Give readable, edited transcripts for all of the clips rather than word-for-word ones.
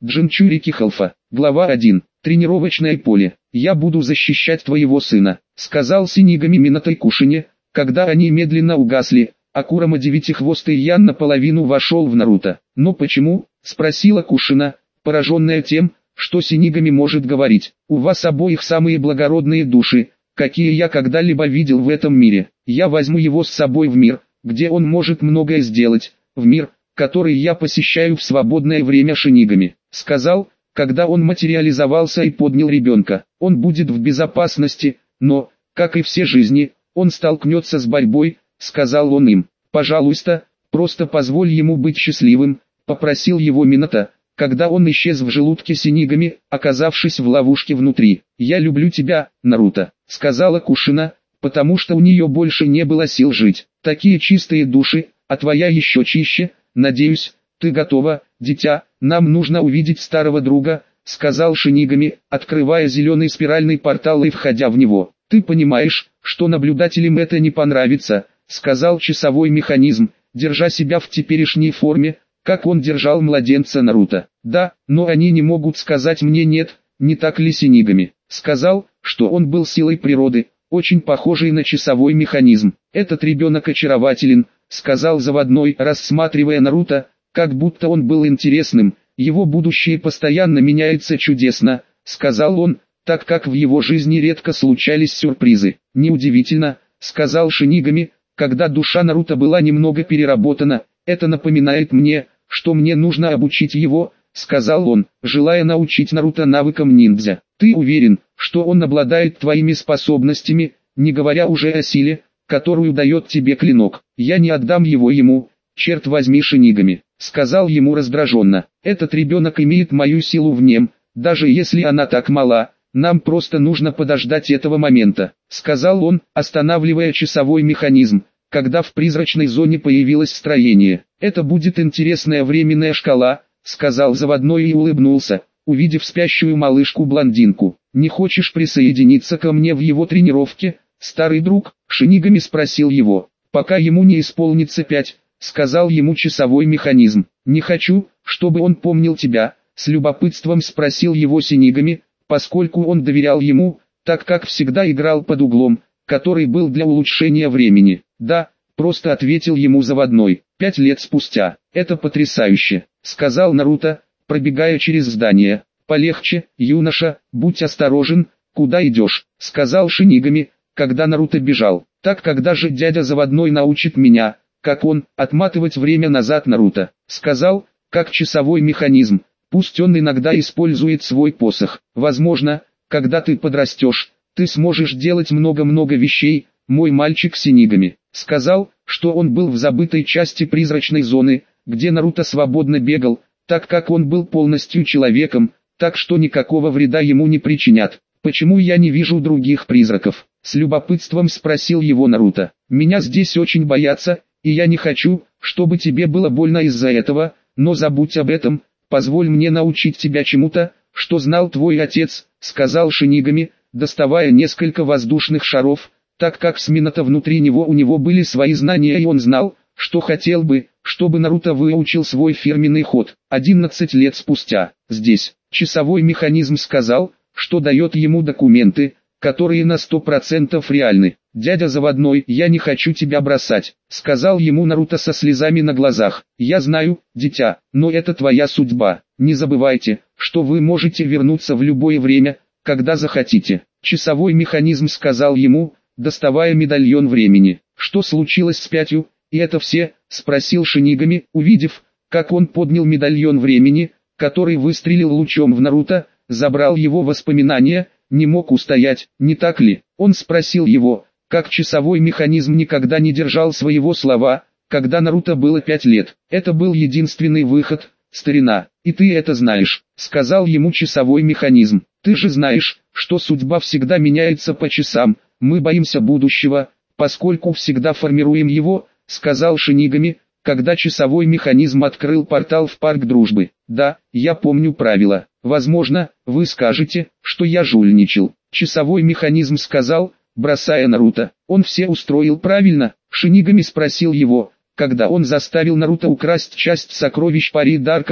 Джинчурики Халфа. Глава 1. Тренировочное поле. «Я буду защищать твоего сына», — сказал Синигами Минато Кушине, когда они медленно угасли, а Курама Девятихвостый Ян наполовину вошел в Наруто. «Но почему?» — спросила Кушина, пораженная тем, что Синигами может говорить. «У вас обоих самые благородные души, какие я когда-либо видел в этом мире. Я возьму его с собой в мир, где он может многое сделать, в мир, который я посещаю в свободное время Шинигами», — сказал, когда он материализовался и поднял ребенка. «Он будет в безопасности, но, как и все жизни, он столкнется с борьбой», — сказал он им. «Пожалуйста, просто позволь ему быть счастливым», — попросил его Минато, когда он исчез в желудке Синигами, оказавшись в ловушке внутри. «Я люблю тебя, Наруто», — сказала Кушина, потому что у нее больше не было сил жить. «Такие чистые души, а твоя еще чище, надеюсь, ты готова, дитя, нам нужно увидеть старого друга», — сказал Шинигами, открывая зеленый спиральный портал и входя в него. «Ты понимаешь, что наблюдателям это не понравится», — сказал часовой механизм, держа себя в теперешней форме, как он держал младенца Наруто. «Да, но они не могут сказать мне нет, не так ли Синигами?» Сказал, что он был силой природы, очень похожий на часовой механизм. «Этот ребенок очарователен», — сказал заводной, рассматривая Наруто, как будто он был интересным. «Его будущее постоянно меняется чудесно», — сказал он, так как в его жизни редко случались сюрпризы. «Неудивительно», — сказал Шинигами, когда душа Наруто была немного переработана. «Это напоминает мне, что мне нужно обучить его», — сказал он, желая научить Наруто навыкам ниндзя. «Ты уверен, что он обладает твоими способностями, не говоря уже о силе, которую дает тебе клинок?» «Я не отдам его ему, черт возьми, Шинигами», — сказал ему раздраженно. «Этот ребенок имеет мою силу в нем, даже если она так мала, нам просто нужно подождать этого момента», — сказал он, останавливая часовой механизм, когда в призрачной зоне появилось строение. «Это будет интересная временная шкала», — сказал заводной и улыбнулся, увидев спящую малышку-блондинку. «Не хочешь присоединиться ко мне в его тренировке, старый друг?» — Шинигами спросил его. «Пока ему не исполнится 5, — сказал ему часовой механизм. «Не хочу, чтобы он помнил тебя», — с любопытством спросил его Синигами, поскольку он доверял ему, так как всегда играл под углом, который был для улучшения времени. «Да», — просто ответил ему заводной. 5 лет спустя. «Это потрясающе», — сказал Наруто, пробегая через здание. «Полегче, юноша, будь осторожен, куда идешь», — сказал Шинигами, когда Наруто бежал. «Так когда же дядя заводной научит меня, как он, отматывать время назад?» Наруто сказал, как часовой механизм, пусть он иногда использует свой посох. «Возможно, когда ты подрастешь, ты сможешь делать много-много вещей, мой мальчик Синигами», сказал, что он был в забытой части призрачной зоны, где Наруто свободно бегал, так как он был полностью человеком, так что никакого вреда ему не причинят. «Почему я не вижу других призраков?» — с любопытством спросил его Наруто. «Меня здесь очень боятся, и я не хочу, чтобы тебе было больно из-за этого, но забудь об этом, позволь мне научить тебя чему-то, что знал твой отец», — сказал Шинигами, доставая несколько воздушных шаров, так как с Минато внутри него у него были свои знания и он знал, что хотел бы, чтобы Наруто выучил свой фирменный ход. 11 лет спустя, здесь, часовой механизм сказал, что дает ему документы, которые на 100% реальны. «Дядя заводной, я не хочу тебя бросать», — сказал ему Наруто со слезами на глазах. «Я знаю, дитя, но это твоя судьба. Не забывайте, что вы можете вернуться в любое время, когда захотите», — часовой механизм сказал ему, доставая медальон времени. «Что случилось с 5, и это все?» — спросил Шинигами, увидев, как он поднял медальон времени, который выстрелил лучом в Наруто, забрал его воспоминания, не мог устоять, не так ли? Он спросил его, как часовой механизм никогда не держал своего слова, когда Наруто было 5 лет. «Это был единственный выход, старина, и ты это знаешь», — сказал ему часовой механизм. «Ты же знаешь, что судьба всегда меняется по часам, мы боимся будущего, поскольку всегда формируем его», — сказал Шинигами, когда часовой механизм открыл портал в парк дружбы. «Да, я помню правила. Возможно, вы скажете, что я жульничал», — часовой механизм сказал, бросая Наруто. «Он все устроил правильно?» — Шинигами спросил его, когда он заставил Наруто украсть часть сокровищ Пари Дарка,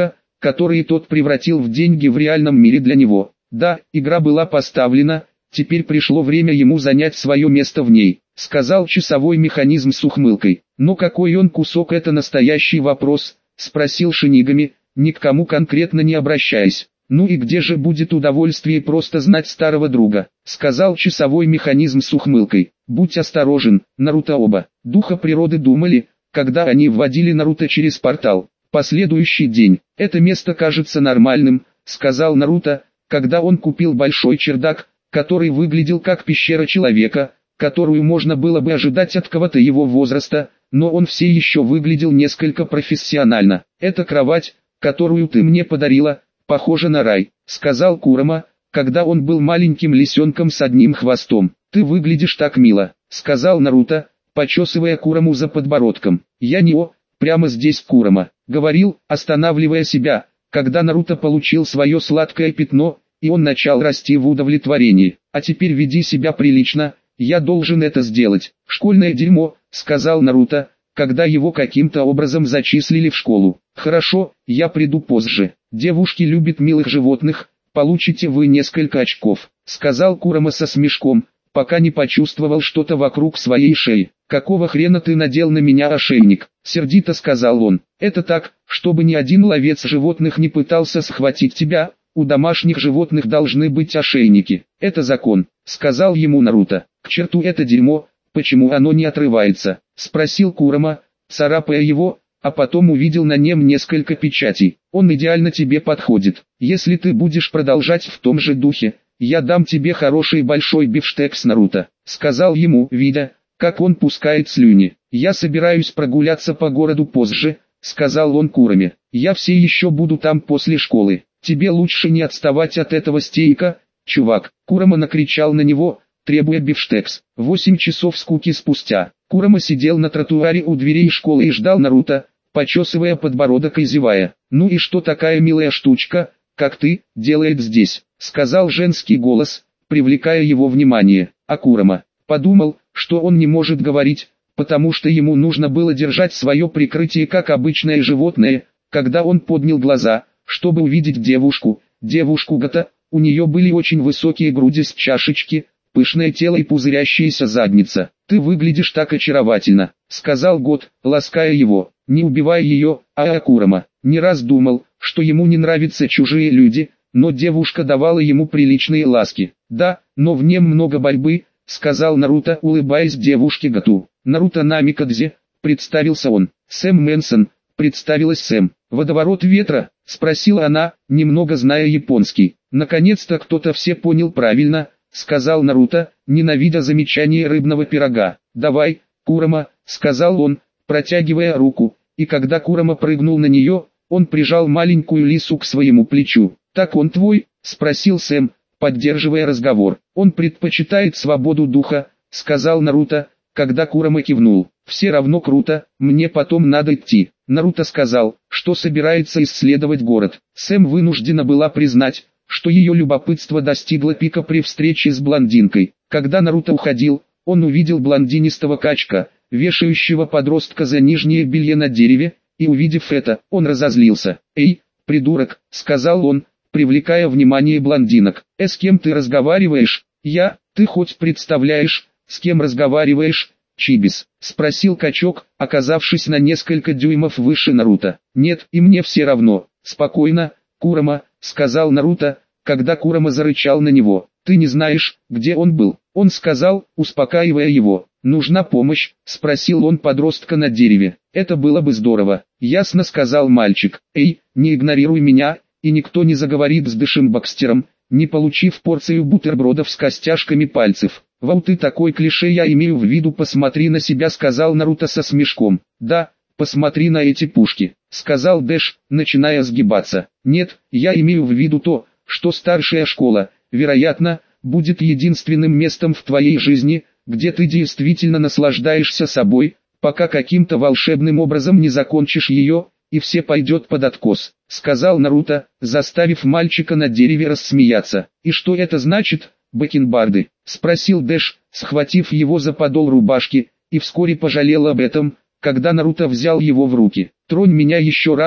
которые тот превратил в деньги в реальном мире для него. Да, игра была поставлена, теперь пришло время ему занять свое место в ней, сказал часовой механизм с ухмылкой. Но какой он кусок, это настоящий вопрос, спросил Шинигами, ни к кому конкретно не обращаясь. Ну и где же будет удовольствие просто знать старого друга, сказал часовой механизм с ухмылкой. Будь осторожен, Наруто. Оба духа природы думали, когда они вводили Наруто через портал. Последующий день. Это место кажется нормальным, сказал Наруто, когда он купил большой чердак, который выглядел как пещера человека, которую можно было бы ожидать от кого-то его возраста, но он все еще выглядел несколько профессионально. «Это кровать, которую ты мне подарила, похожа на рай», — сказал Курама, когда он был маленьким лисенком с одним хвостом. «Ты выглядишь так мило», — сказал Наруто, почесывая Кураму за подбородком. «Я не прямо здесь Курама», — говорил, останавливая себя, когда Наруто получил свое сладкое пятно, и он начал расти в удовлетворении. «А теперь веди себя прилично, я должен это сделать». «Школьное дерьмо», — сказал Наруто, когда его каким-то образом зачислили в школу. «Хорошо, я приду позже. Девушки любят милых животных, получите вы несколько очков», — сказал Курама со смешком, пока не почувствовал что-то вокруг своей шеи. «Какого хрена ты надел на меня ошейник?» — сердито сказал он. «Это так, чтобы ни один ловец животных не пытался схватить тебя. У домашних животных должны быть ошейники. Это закон», — сказал ему Наруто. «К черту это дерьмо, почему оно не отрывается?» — спросил Курама, царапая его, а потом увидел на нем несколько печатей. «Он идеально тебе подходит. Если ты будешь продолжать в том же духе, я дам тебе хороший большой бифштекс, Наруто», — сказал ему, видя, как он пускает слюни. «Я собираюсь прогуляться по городу позже», — сказал он Кураме. «Я все еще буду там после школы. Тебе лучше не отставать от этого стейка, чувак». Курама накричал на него, требуя бифштекс. 8 часов скуки спустя. Курама сидел на тротуаре у дверей школы и ждал Наруто, почесывая подбородок и зевая. «Ну и что такая милая штучка, как ты, делает здесь?» — сказал женский голос, привлекая его внимание. А Курама подумал, что он не может говорить, потому что ему нужно было держать свое прикрытие как обычное животное. Когда он поднял глаза, чтобы увидеть девушку Гата, у нее были очень высокие груди с чашечки, пышное тело и пузырящаяся задница. «Ты выглядишь так очаровательно», — сказал Гот, лаская его. «Не убивай ее, Курама не раз думал, что ему не нравятся чужие люди, но девушка давала ему приличные ласки». «Да, но в нем много борьбы», — сказал Наруто, улыбаясь девушке Гату. «Наруто Намикадзе», — представился он. «Сэм Мэнсон», — представилась Сэм. «Водоворот ветра?» — спросила она, немного зная японский. «Наконец-то кто-то все понял правильно», — сказал Наруто, ненавидя замечание рыбного пирога. «Давай, Курама», — сказал он, протягивая руку, и когда Курама прыгнул на нее, он прижал маленькую лису к своему плечу. «Так он твой?» — спросил Сэм, поддерживая разговор. «Он предпочитает свободу духа», — сказал Наруто, когда Курама кивнул. «Все равно круто, мне потом надо идти». Наруто сказал, что собирается исследовать город. Сэм вынуждена была признать, что ее любопытство достигло пика при встрече с блондинкой. Когда Наруто уходил, он увидел блондинистого качка, вешающего подростка за нижнее белье на дереве, и увидев это, он разозлился. «Эй, придурок», — сказал он, привлекая внимание блондинок. «С кем ты разговариваешь?» «Я, ты хоть представляешь, с кем разговариваешь, Чибис?» — спросил качок, оказавшись на несколько дюймов выше Наруто. «Нет, и мне все равно». «Спокойно, Курама», — сказал Наруто, когда Курама зарычал на него. «Ты не знаешь, где он был?» Он сказал, успокаивая его. «Нужна помощь?» — спросил он подростка на дереве. «Это было бы здорово». «Ясно», — сказал мальчик. «Эй, не игнорируй меня, и никто не заговорит с Дэшимбакстером, не получив порцию бутербродов с костяшками пальцев». «Вау, ты такой клише, я имею в виду, посмотри на себя», — сказал Наруто со смешком. «Да, посмотри на эти пушки», — сказал Дэш, начиная сгибаться. «Нет, я имею в виду то, что старшая школа, вероятно, будет единственным местом в твоей жизни, где ты действительно наслаждаешься собой, пока каким-то волшебным образом не закончишь ее, и все пойдет под откос», — сказал Наруто, заставив мальчика на дереве рассмеяться. «И что это значит, бакенбарды?» — спросил Дэш, схватив его за подол рубашки, и вскоре пожалел об этом, когда Наруто взял его в руки. «Тронь меня еще раз,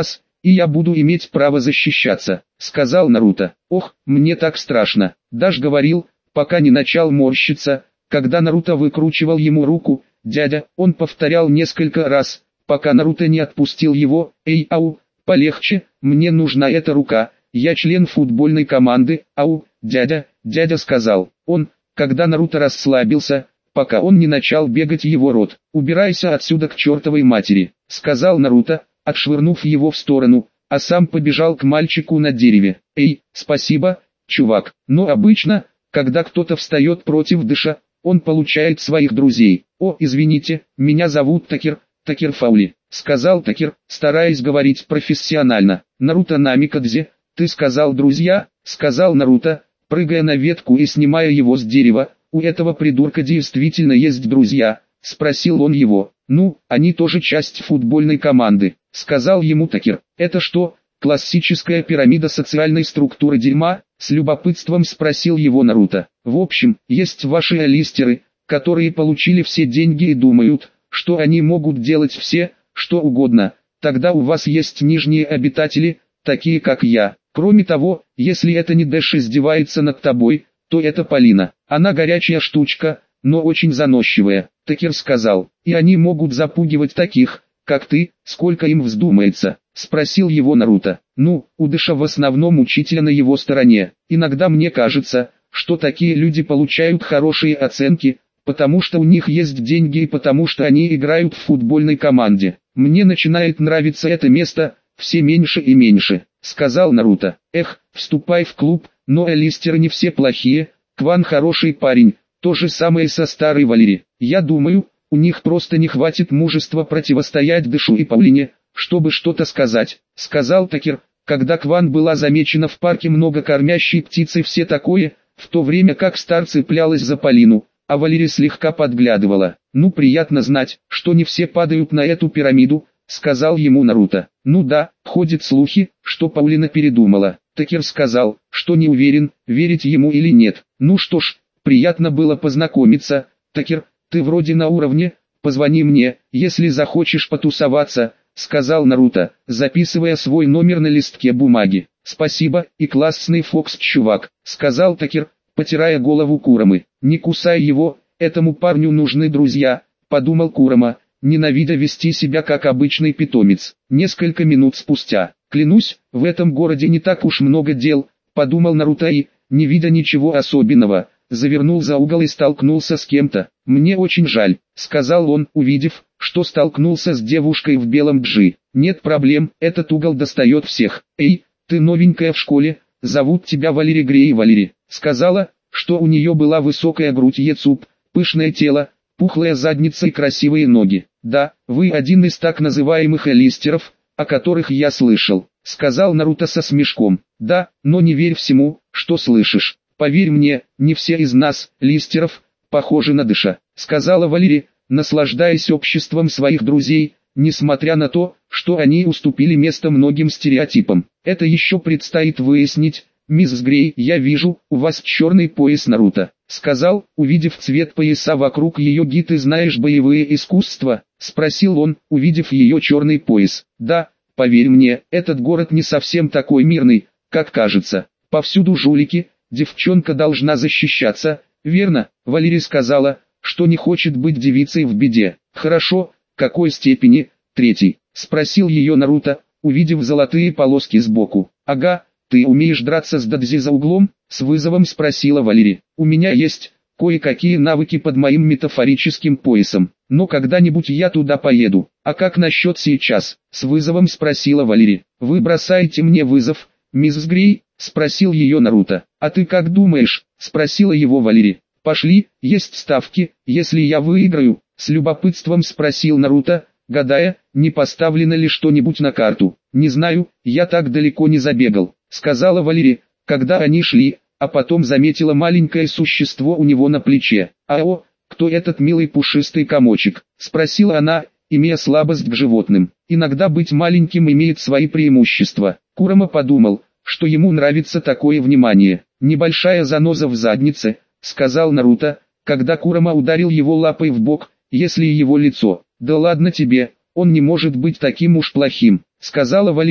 и я буду иметь право защищаться», — сказал Наруто. «Ох, мне так страшно». Даш говорил, пока не начал морщиться, когда Наруто выкручивал ему руку. «Дядя», он повторял несколько раз, пока Наруто не отпустил его. «Эй, ау, полегче, мне нужна эта рука, я член футбольной команды». «Ау, дядя», дядя сказал он, когда Наруто расслабился, пока он не начал бегать его рот. «Убирайся отсюда к чертовой матери», — сказал Наруто, отшвырнув его в сторону, а сам побежал к мальчику на дереве. «Эй, спасибо, чувак». Но обычно, когда кто-то встает против Дэша, он получает своих друзей. «О, извините, меня зовут Такер Фаули», — сказал Такер, стараясь говорить профессионально. «Наруто Намикадзе, ты сказал друзья?» — сказал Наруто, прыгая на ветку и снимая его с дерева. «У этого придурка действительно есть друзья?» — спросил он его. «Ну, они тоже часть футбольной команды», — сказал ему Такер. «Это что, классическая пирамида социальной структуры дерьма?» — с любопытством спросил его Наруто. «В общем, есть ваши алистеры, которые получили все деньги и думают, что они могут делать все, что угодно. Тогда у вас есть нижние обитатели, такие как я. Кроме того, если это не Дэш издевается над тобой, то это Полина. Она горячая штучка, но очень заносчивая», — Такер сказал. «И они могут запугивать таких, как ты, сколько им вздумается», — спросил его Наруто. «Ну, у Дэша в основном учителя на его стороне. Иногда мне кажется, что такие люди получают хорошие оценки, потому что у них есть деньги и потому что они играют в футбольной команде. Мне начинает нравиться это место, все меньше и меньше», — сказал Наруто. «Эх, вступай в клуб, но алистеры не все плохие, Кван хороший парень, то же самое со старой Валери. Я думаю, у них просто не хватит мужества противостоять Дэшу и Паулине, чтобы что-то сказать», — сказал Такер. «Когда Кван была замечена в парке много кормящей птицы, все такое, в то время как Стар цеплялась за Полину, а Валери слегка подглядывала. Ну, приятно знать, что не все падают на эту пирамиду», — сказал ему Наруто. «Ну да, ходят слухи, что Паулина передумала». Такер сказал, что не уверен, верить ему или нет. «Ну что ж, приятно было познакомиться, Такер, ты вроде на уровне, позвони мне, если захочешь потусоваться», — сказал Наруто, записывая свой номер на листке бумаги. «Спасибо, и классный Фокс, чувак», — сказал Такер, потирая голову Курамы. «Не кусай его, этому парню нужны друзья», — подумал Курама, ненавидя вести себя как обычный питомец. Несколько минут спустя. «Клянусь, в этом городе не так уж много дел», — подумал Наруто и, не видя ничего особенного, завернул за угол и столкнулся с кем-то. «Мне очень жаль», — сказал он, увидев, что столкнулся с девушкой в белом джи. «Нет проблем, этот угол достает всех. Эй, ты новенькая в школе, зовут тебя Валери Грей». Валери сказала, что у нее была высокая грудь Ецуп, пышное тело, пухлая задница и красивые ноги. «Да, вы один из так называемых элистеров, о которых я слышал», — сказал Наруто со смешком. «Да, но не верь всему, что слышишь. Поверь мне, не все из нас, листеров, похожи на Дэша», — сказала Валери, наслаждаясь обществом своих друзей, несмотря на то, что они уступили место многим стереотипам. «Это еще предстоит выяснить, мисс Грей. Я вижу, у вас черный пояс, Наруто», — сказал, увидев цвет пояса вокруг ее. «Ги, ты знаешь боевые искусства?» — спросил он, увидев ее черный пояс. «Да, поверь мне, этот город не совсем такой мирный, как кажется. Повсюду жулики, девчонка должна защищаться, верно?» Валери сказала, что не хочет быть девицей в беде. «Хорошо, какой степени?» «Третий», — спросил ее Наруто, увидев золотые полоски сбоку. «Ага, ты умеешь драться с дадзи за углом?» — с вызовом спросила Валери. «У меня есть кое-какие навыки под моим метафорическим поясом, но когда-нибудь я туда поеду. А как насчет сейчас?» — с вызовом спросила Валери. «Вы бросаете мне вызов, мисс Грей?» — спросил ее Наруто. «А ты как думаешь?» — спросила его Валери. «Пошли, есть ставки, если я выиграю?» — с любопытством спросил Наруто, гадая, не поставлено ли что-нибудь на карту. «Не знаю, я так далеко не забегал», — сказала Валери, когда они шли, а потом заметила маленькое существо у него на плече. «Ао, кто этот милый пушистый комочек?» — спросила она, имея слабость к животным. «Иногда быть маленьким имеет свои преимущества». Курама подумал, что ему нравится такое внимание. «Небольшая заноза в заднице», — сказал Наруто, когда Курама ударил его лапой в бок, «если его лицо». «Да ладно тебе, он не может быть таким уж плохим», — сказала Валери,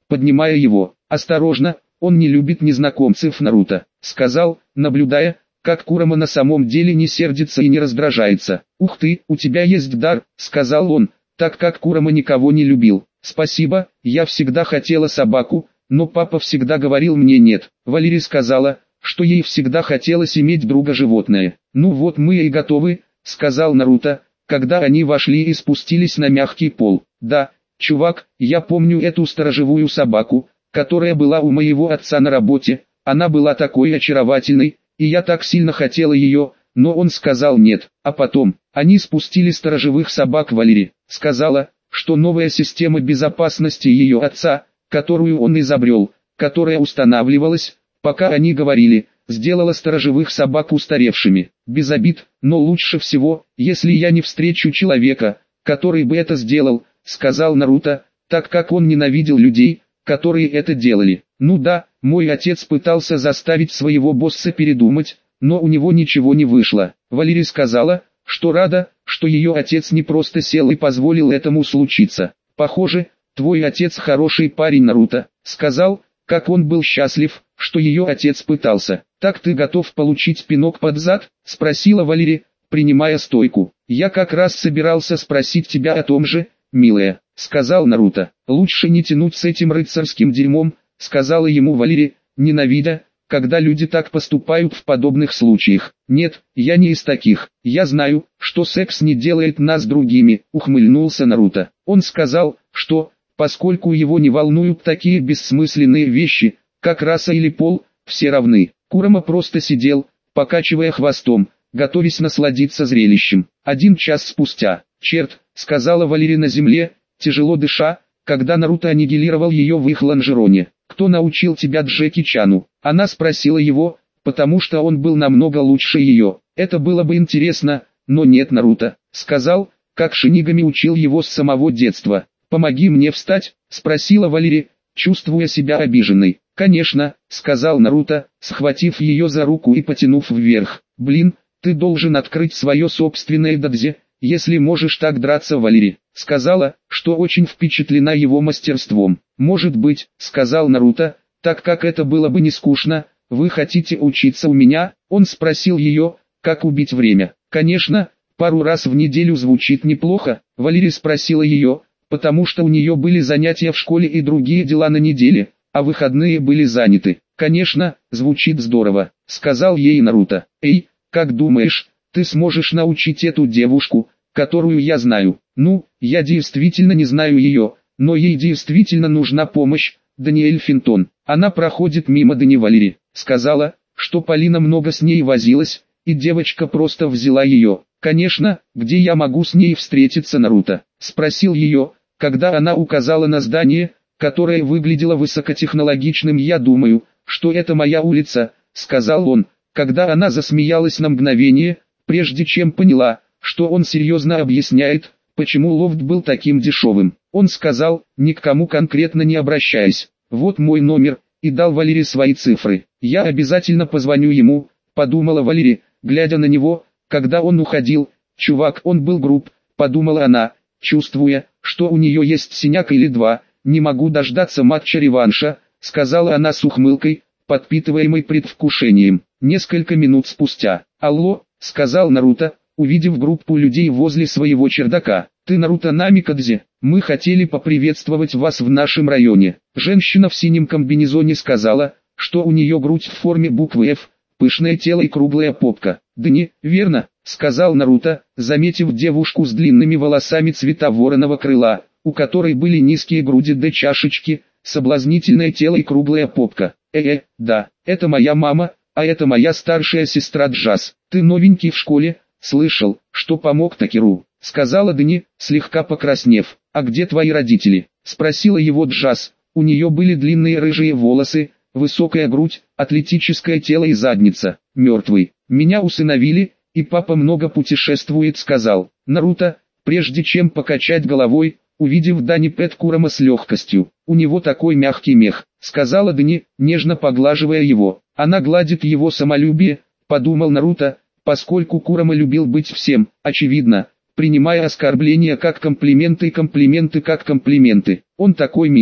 поднимая его. «Осторожно, он не любит незнакомцев, Наруто», — сказал, наблюдая, как Курама на самом деле не сердится и не раздражается. «Ух ты, у тебя есть дар», — сказал он, так как Курама никого не любил. «Спасибо, я всегда хотела собаку, но папа всегда говорил мне нет». Валерия сказала, что ей всегда хотелось иметь друга-животное. «Ну вот мы и готовы», — сказал Наруто, когда они вошли и спустились на мягкий пол. «Да, чувак, я помню эту сторожевую собаку, которая была у моего отца на работе, она была такой очаровательной, и я так сильно хотела ее, но он сказал нет». А потом, они спустили сторожевых собак. Валерия сказала, что новая система безопасности ее отца, которую он изобрел, которая устанавливалась, пока они говорили, сделала сторожевых собак устаревшими. «Без обид, но лучше всего, если я не встречу человека, который бы это сделал», — сказал Наруто, так как он ненавидел людей, которые это делали. «Ну да, мой отец пытался заставить своего босса передумать, но у него ничего не вышло». Валерия сказала, что рада, что ее отец не просто сел и позволил этому случиться. «Похоже, твой отец хороший парень, Наруто», — сказал, как он был счастлив, что ее отец пытался. «Так ты готов получить пинок под зад?» — спросила Валерия, принимая стойку. «Я как раз собирался спросить тебя о том же, милая», — сказал Наруто. «Лучше не тянуть с этим рыцарским дерьмом», — сказала ему Валерия, ненавидя, когда люди так поступают в подобных случаях. «Нет, я не из таких. Я знаю, что секс не делает нас другими», — ухмыльнулся Наруто. Он сказал, что, поскольку его не волнуют такие бессмысленные вещи, как раса или пол, все равны. Курама просто сидел, покачивая хвостом, готовясь насладиться зрелищем. 1 час спустя. «Черт», — сказала Валерия на земле, тяжело дыша, когда Наруто аннигилировал ее в их лонжероне. «Кто научил тебя Джеки Чану?» Она спросила его, потому что он был намного лучше ее. «Это было бы интересно, но нет, Наруто», — сказал, как Шинигами учил его с самого детства. «Помоги мне встать», — спросила Валерия, чувствуя себя обиженной. «Конечно», — сказал Наруто, схватив ее за руку и потянув вверх. «Блин, ты должен открыть свое собственное дадзе, если можешь так драться». Валерия сказала, что очень впечатлена его мастерством. «Может быть», — сказал Наруто, так как это было бы не скучно. «Вы хотите учиться у меня?» Он спросил ее, как убить время. «Конечно, пару раз в неделю звучит неплохо», — Валерия спросила ее, потому что у нее были занятия в школе и другие дела на неделе, а выходные были заняты. «Конечно, звучит здорово», — сказал ей Наруто. «Эй, как думаешь, ты сможешь научить эту девушку, которую я знаю?» «Ну, я действительно не знаю ее, но ей действительно нужна помощь, Даниэль Финтон. Она проходит мимо Дани». Валерия сказала, что Полина много с ней возилась, и девочка просто взяла ее. «Конечно, где я могу с ней встретиться?» Наруто спросил ее, когда она указала на здание, которое выглядело высокотехнологичным. «Я думаю, что это моя улица», — сказал он, когда она засмеялась на мгновение, прежде чем поняла, что он серьезно объясняет, почему лофт был таким дешевым. Он сказал, ни к кому конкретно не обращаясь: «Вот мой номер», и дал Валерии свои цифры. «Я обязательно позвоню ему», — подумала Валерия, глядя на него, когда он уходил. «Чувак, он был груб», — подумала она, чувствуя, что у нее есть синяк или два. «Не могу дождаться матча-реванша», — сказала она с ухмылкой, подпитываемой предвкушением. Несколько минут спустя. «Алло», — сказал Наруто, увидев группу людей возле своего чердака. «Ты Наруто Намикадзе? Мы хотели поприветствовать вас в нашем районе». Женщина в синем комбинезоне сказала, что у нее грудь в форме буквы «Ф», пышное тело и круглая попка. «Да не, верно», — сказал Наруто, заметив девушку с длинными волосами цвета вороного крыла, у которой были низкие груди до чашечки, соблазнительное тело и круглая попка. Да, это моя мама, а это моя старшая сестра Джаз. Ты новенький в школе, слышал, что помог Такеру», — сказала Дани, слегка покраснев. «А где твои родители?» — спросила его Джаз. У нее были длинные рыжие волосы, высокая грудь, атлетическое тело и задница. «Мертвый. Меня усыновили, и папа много путешествует», — сказал Наруто, прежде чем покачать головой, увидев Дани Пэт Курама с легкостью. «У него такой мягкий мех», — сказала Дани, нежно поглаживая его. «Она гладит его самолюбие», — подумал Наруто, поскольку Курама любил быть всем, очевидно, принимая оскорбления как комплименты и комплименты как комплименты. «Он такой милый», —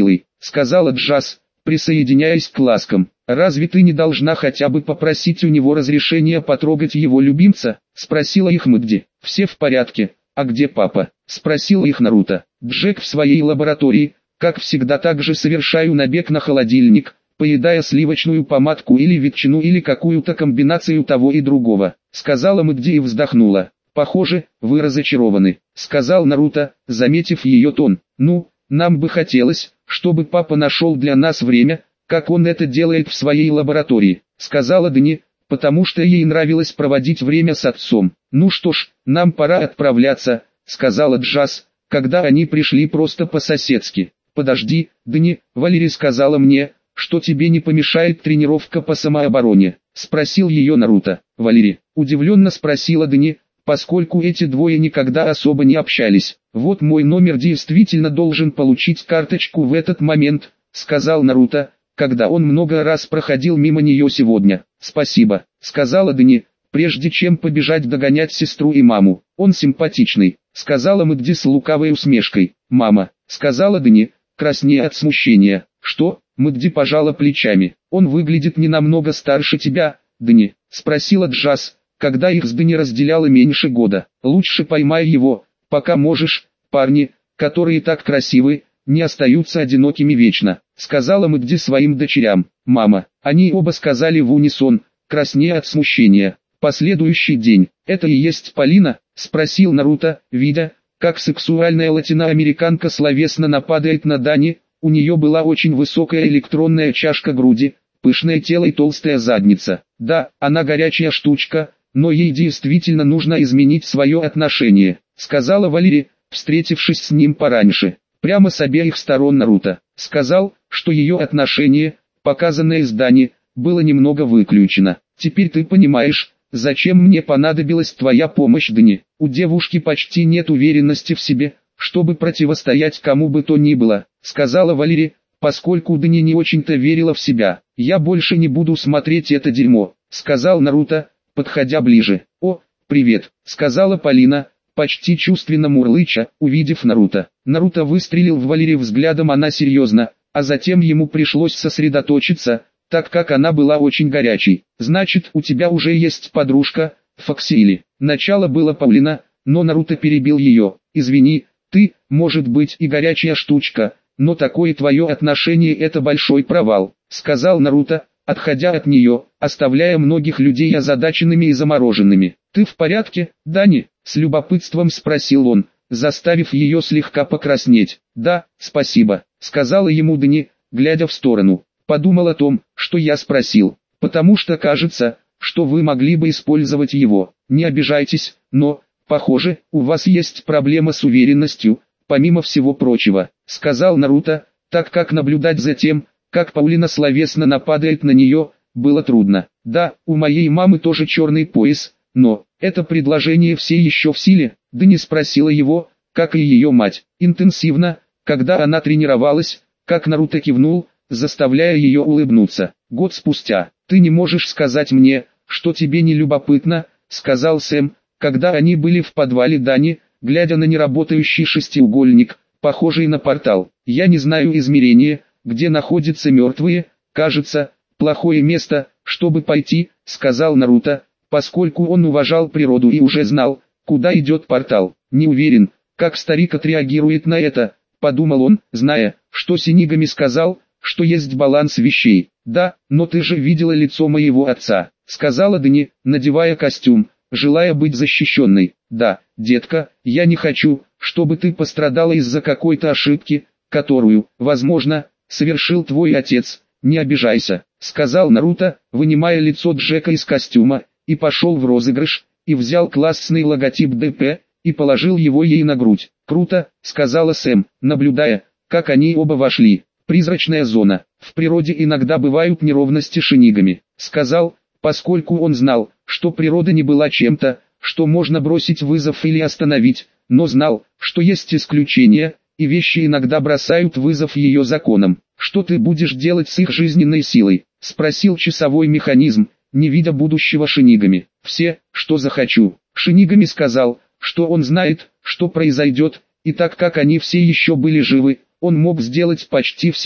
сказала Джаз, присоединяясь к ласкам. «Разве ты не должна хотя бы попросить у него разрешения потрогать его любимца?» — спросила их Мэгди. «Все в порядке, а где папа?» — спросил их Наруто. «Джек в своей лаборатории, как всегда также совершаю набег на холодильник, поедая сливочную помадку или ветчину или какую-то комбинацию того и другого», — сказала Мэгди и вздохнула. «Похоже, вы разочарованы», — сказал Наруто, заметив ее тон. «Ну, нам бы хотелось, чтобы папа нашел для нас время, как он это делает в своей лаборатории», — сказала Дани, потому что ей нравилось проводить время с отцом. «Ну что ж, нам пора отправляться», — сказала Джаз, когда они пришли просто по-соседски. «Подожди, Дани, Валери сказала мне, что тебе не помешает тренировка по самообороне», — спросил ее Наруто. «Валери?» — удивленно спросила Дани, поскольку эти двое никогда особо не общались. «Вот мой номер действительно должен получить карточку в этот момент», — сказал Наруто, когда он много раз проходил мимо нее сегодня. «Спасибо», — сказала Дани, прежде чем побежать догонять сестру и маму. «Он симпатичный», — сказала Мэгди с лукавой усмешкой. «Мама», — сказала Дани, краснея от смущения. «Что?» — Мэгди пожала плечами. «Он выглядит не намного старше тебя, Дани», — спросила Джаз, когда их с Дани разделяло меньше года. «Лучше поймай его, пока можешь, парни, которые так красивы, не остаются одинокими вечно», — сказала Мэгди своим дочерям. «Мама», — они оба сказали в унисон, краснея от смущения. Последующий день. «Это и есть Полина?» — спросил Наруто, видя, как сексуальная латиноамериканка словесно нападает на Дани. У нее была очень высокая электронная чашка груди, пышное тело и толстая задница. «Да, она горячая штучка, но ей действительно нужно изменить свое отношение», — сказала Валери, встретившись с ним пораньше. Прямо с обеих сторон Наруто сказал, что ее отношение, показанное из Дани, было немного выключено. «Теперь ты понимаешь, зачем мне понадобилась твоя помощь, Дани?» У девушки почти нет уверенности в себе, чтобы противостоять кому бы то ни было, сказала Валери, поскольку Дани не очень-то верила в себя. «Я больше не буду смотреть это дерьмо», — сказал Наруто, подходя ближе. «О, привет», — сказала Полина, почти чувственно мурлыча, увидев Наруто. Наруто выстрелил в Валери взглядом, она серьезно, а затем ему пришлось сосредоточиться, так как она была очень горячей. «Значит, у тебя уже есть подружка, Фоксили». Начало было Паулина, но Наруто перебил ее. «Извини, ты, может быть, и горячая штучка, но такое твое отношение — это большой провал», — сказал Наруто, отходя от нее, оставляя многих людей озадаченными и замороженными. «Ты в порядке, Дани?» — с любопытством спросил он, заставив ее слегка покраснеть. «Да, спасибо», — сказала ему Дани, глядя в сторону. «Подумал о том, что я спросил, потому что кажется, что вы могли бы использовать его. Не обижайтесь, но, похоже, у вас есть проблема с уверенностью, помимо всего прочего», — сказал Наруто, так как наблюдать за тем, как Паулина словесно нападает на нее, было трудно. «Да, у моей мамы тоже черный пояс, но это предложение все еще в силе?» Дани спросила его, как и ее мать. Интенсивно, когда она тренировалась, как Наруто кивнул, заставляя ее улыбнуться. «Год спустя. Ты не можешь сказать мне, что тебе не любопытно», — сказал Сэм, когда они были в подвале Дани, глядя на неработающий шестиугольник, похожий на портал. «Я не знаю измерения, где находятся мертвые, кажется, плохое место, чтобы пойти», — сказал Наруто, поскольку он уважал природу и уже знал, куда идет портал. «Не уверен, как старик отреагирует на это», — подумал он, зная, что Синигами сказал, что есть баланс вещей. «Да, но ты же видела лицо моего отца», — сказала Дани, надевая костюм, желая быть защищенной. «Да, детка, я не хочу, чтобы ты пострадала из-за какой-то ошибки, которую, возможно, совершил твой отец. Не обижайся», — сказал Наруто, вынимая лицо Джека из костюма, и пошел в розыгрыш, и взял классный логотип ДП, и положил его ей на грудь. «Круто», — сказала Сэм, наблюдая, как они оба вошли. «Призрачная зона. В природе иногда бывают неровности Шинигами», — сказал, поскольку он знал, что природа не была чем-то, что можно бросить вызов или остановить, но знал, что есть исключения, и вещи иногда бросают вызов ее законам. «Что ты будешь делать с их жизненной силой?» — спросил часовой механизм, не видя будущего Шинигами. «Все, что захочу». Шинигами сказал, что он знает, что произойдет, и так как они все еще были живы, он мог сделать почти все,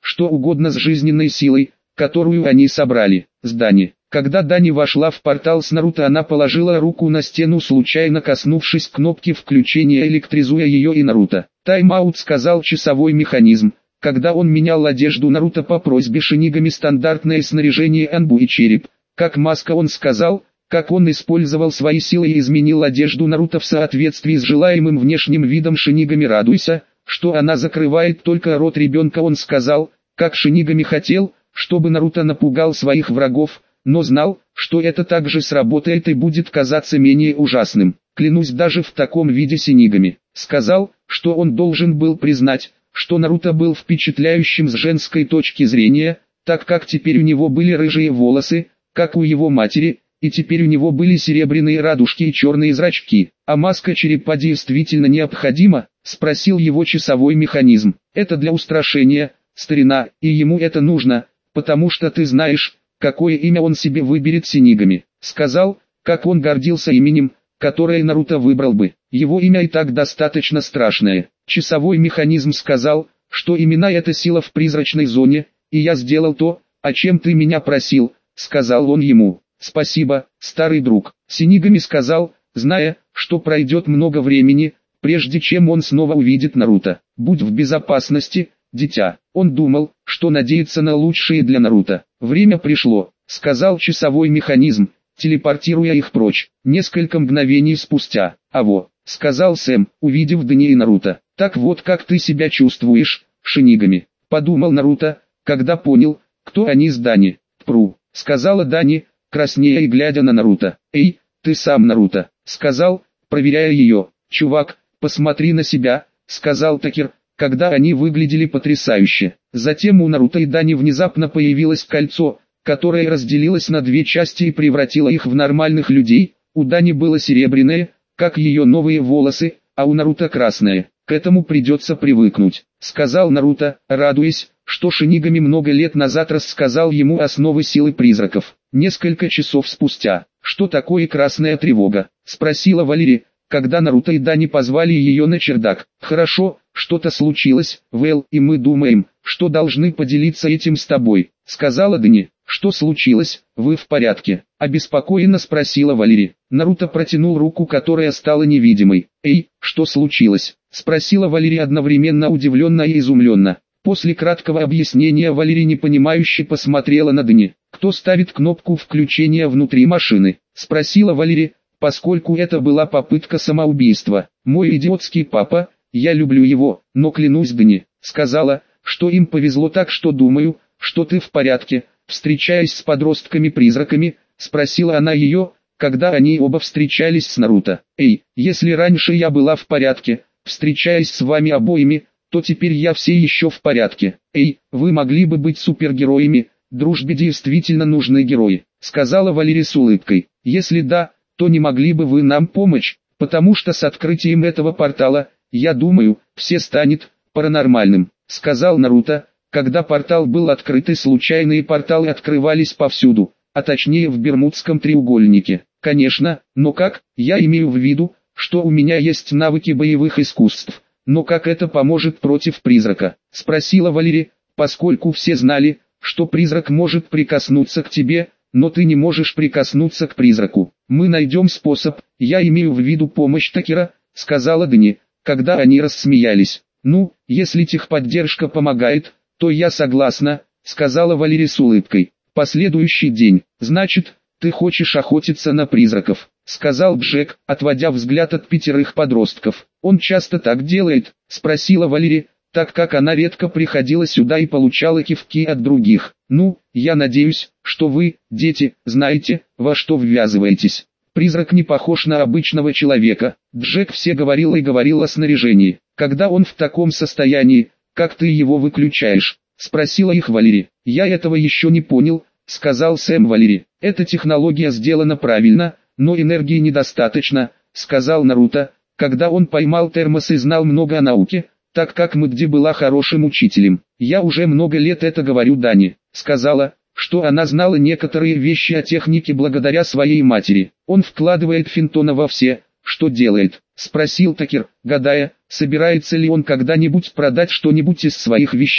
что угодно с жизненной силой, которую они собрали. С Дани. Когда Дани вошла в портал с Наруто, она положила руку на стену, случайно коснувшись кнопки включения, электризуя ее и Наруто. «Тайм-аут», сказал часовой механизм. Когда он менял одежду Наруто по просьбе Шинигами, стандартное снаряжение Анбу и череп, как маска, он сказал, как он использовал свои силы и изменил одежду Наруто в соответствии с желаемым внешним видом Шинигами. «Радуйся, что она закрывает только рот ребенка», он сказал, как Шинигами хотел, чтобы Наруто напугал своих врагов, но знал, что это также сработает и будет казаться менее ужасным. «Клянусь, даже в таком виде Шинигами», сказал, что он должен был признать, что Наруто был впечатляющим с женской точки зрения, так как теперь у него были рыжие волосы, как у его матери, и теперь у него были серебряные радужки и черные зрачки. «А маска черепа действительно необходима?» — спросил его часовой механизм. «Это для устрашения, старина, и ему это нужно, потому что ты знаешь, какое имя он себе выберет». Шинигами сказал, как он гордился именем, которое Наруто выбрал бы. Его имя и так достаточно страшное. Часовой механизм сказал, что имена — это сила в призрачной зоне, и я сделал то, о чем ты меня просил, сказал он ему. «Спасибо, старый друг», Шинигами сказал, зная, что пройдет много времени, прежде чем он снова увидит Наруто. «Будь в безопасности, дитя». Он думал, что надеется на лучшее для Наруто. «Время пришло», сказал часовой механизм, телепортируя их прочь. Несколько мгновений спустя, «Аво», сказал Сэм, увидев Дани и Наруто. «Так вот как ты себя чувствуешь, Шинигами», подумал Наруто, когда понял, кто они с Дани. «Тпру», сказала Дани, краснея и глядя на Наруто. «Эй, ты сам Наруто», сказал, проверяя ее. «Чувак, посмотри на себя», сказал Такер, когда они выглядели потрясающе. Затем у Наруто и Дани внезапно появилось кольцо, которое разделилось на две части и превратило их в нормальных людей. У Дани было серебряное, как ее новые волосы, а у Наруто красное. «К этому придется привыкнуть», сказал Наруто, радуясь, что Шинигами много лет назад рассказал ему основы силы призраков. Несколько часов спустя. «Что такое красная тревога?» спросила Валери, когда Наруто и Дани позвали ее на чердак. «Хорошо, что-то случилось, Вэл, и мы думаем, что должны поделиться этим с тобой», сказала Дани. «Что случилось, вы в порядке?» обеспокоенно спросила Валери. Наруто протянул руку, которая стала невидимой. «Эй, что случилось?» спросила Валери одновременно удивленно и изумленно. После краткого объяснения Валери непонимающе посмотрела на Дани. «Кто ставит кнопку включения внутри машины?» спросила Валери, поскольку это была попытка самоубийства. «Мой идиотский папа, я люблю его, но клянусь, Дани», сказала, что им повезло, так что думаю, что ты в порядке. Встречаясь с подростками-призраками, спросила она ее, когда они оба встречались с Наруто. «Эй, если раньше я была в порядке, встречаясь с вами обоими, то теперь я все еще в порядке. Эй, вы могли бы быть супергероями, дружбе действительно нужны герои», сказала Валери с улыбкой. «Если да, то не могли бы вы нам помочь, потому что с открытием этого портала, я думаю, все станет паранормальным», сказал Наруто. Когда портал был открыт и случайные порталы открывались повсюду, а точнее в Бермудском треугольнике. «Конечно, но как? Я имею в виду, что у меня есть навыки боевых искусств. Но как это поможет против призрака?» спросила Валери, поскольку все знали, что призрак может прикоснуться к тебе, но ты не можешь прикоснуться к призраку. «Мы найдем способ, я имею в виду помощь Такера», сказала Дани, когда они рассмеялись. «Ну, если техподдержка помогает, то я согласна», сказала Валери с улыбкой. Последующий день. «Значит, ты хочешь охотиться на призраков», сказал Джек, отводя взгляд от 5 подростков. «Он часто так делает?» спросила Валери, так как она редко приходила сюда и получала кивки от других. «Ну, я надеюсь, что вы, дети, знаете, во что ввязываетесь. Призрак не похож на обычного человека». Джек все говорил и говорил о снаряжении. «Когда он в таком состоянии, как ты его выключаешь?» спросила их Валери. «Я этого еще не понял», сказал Сэм Валери. «Эта технология сделана правильно, но энергии недостаточно», сказал Наруто, когда он поймал термос и знал много о науке, так как Мэгди была хорошим учителем. «Я уже много лет это говорю Дани», сказала, что она знала некоторые вещи о технике благодаря своей матери. «Он вкладывает Финтона во все, что делает?» спросил Такер, гадая, собирается ли он когда-нибудь продать что-нибудь из своих вещей.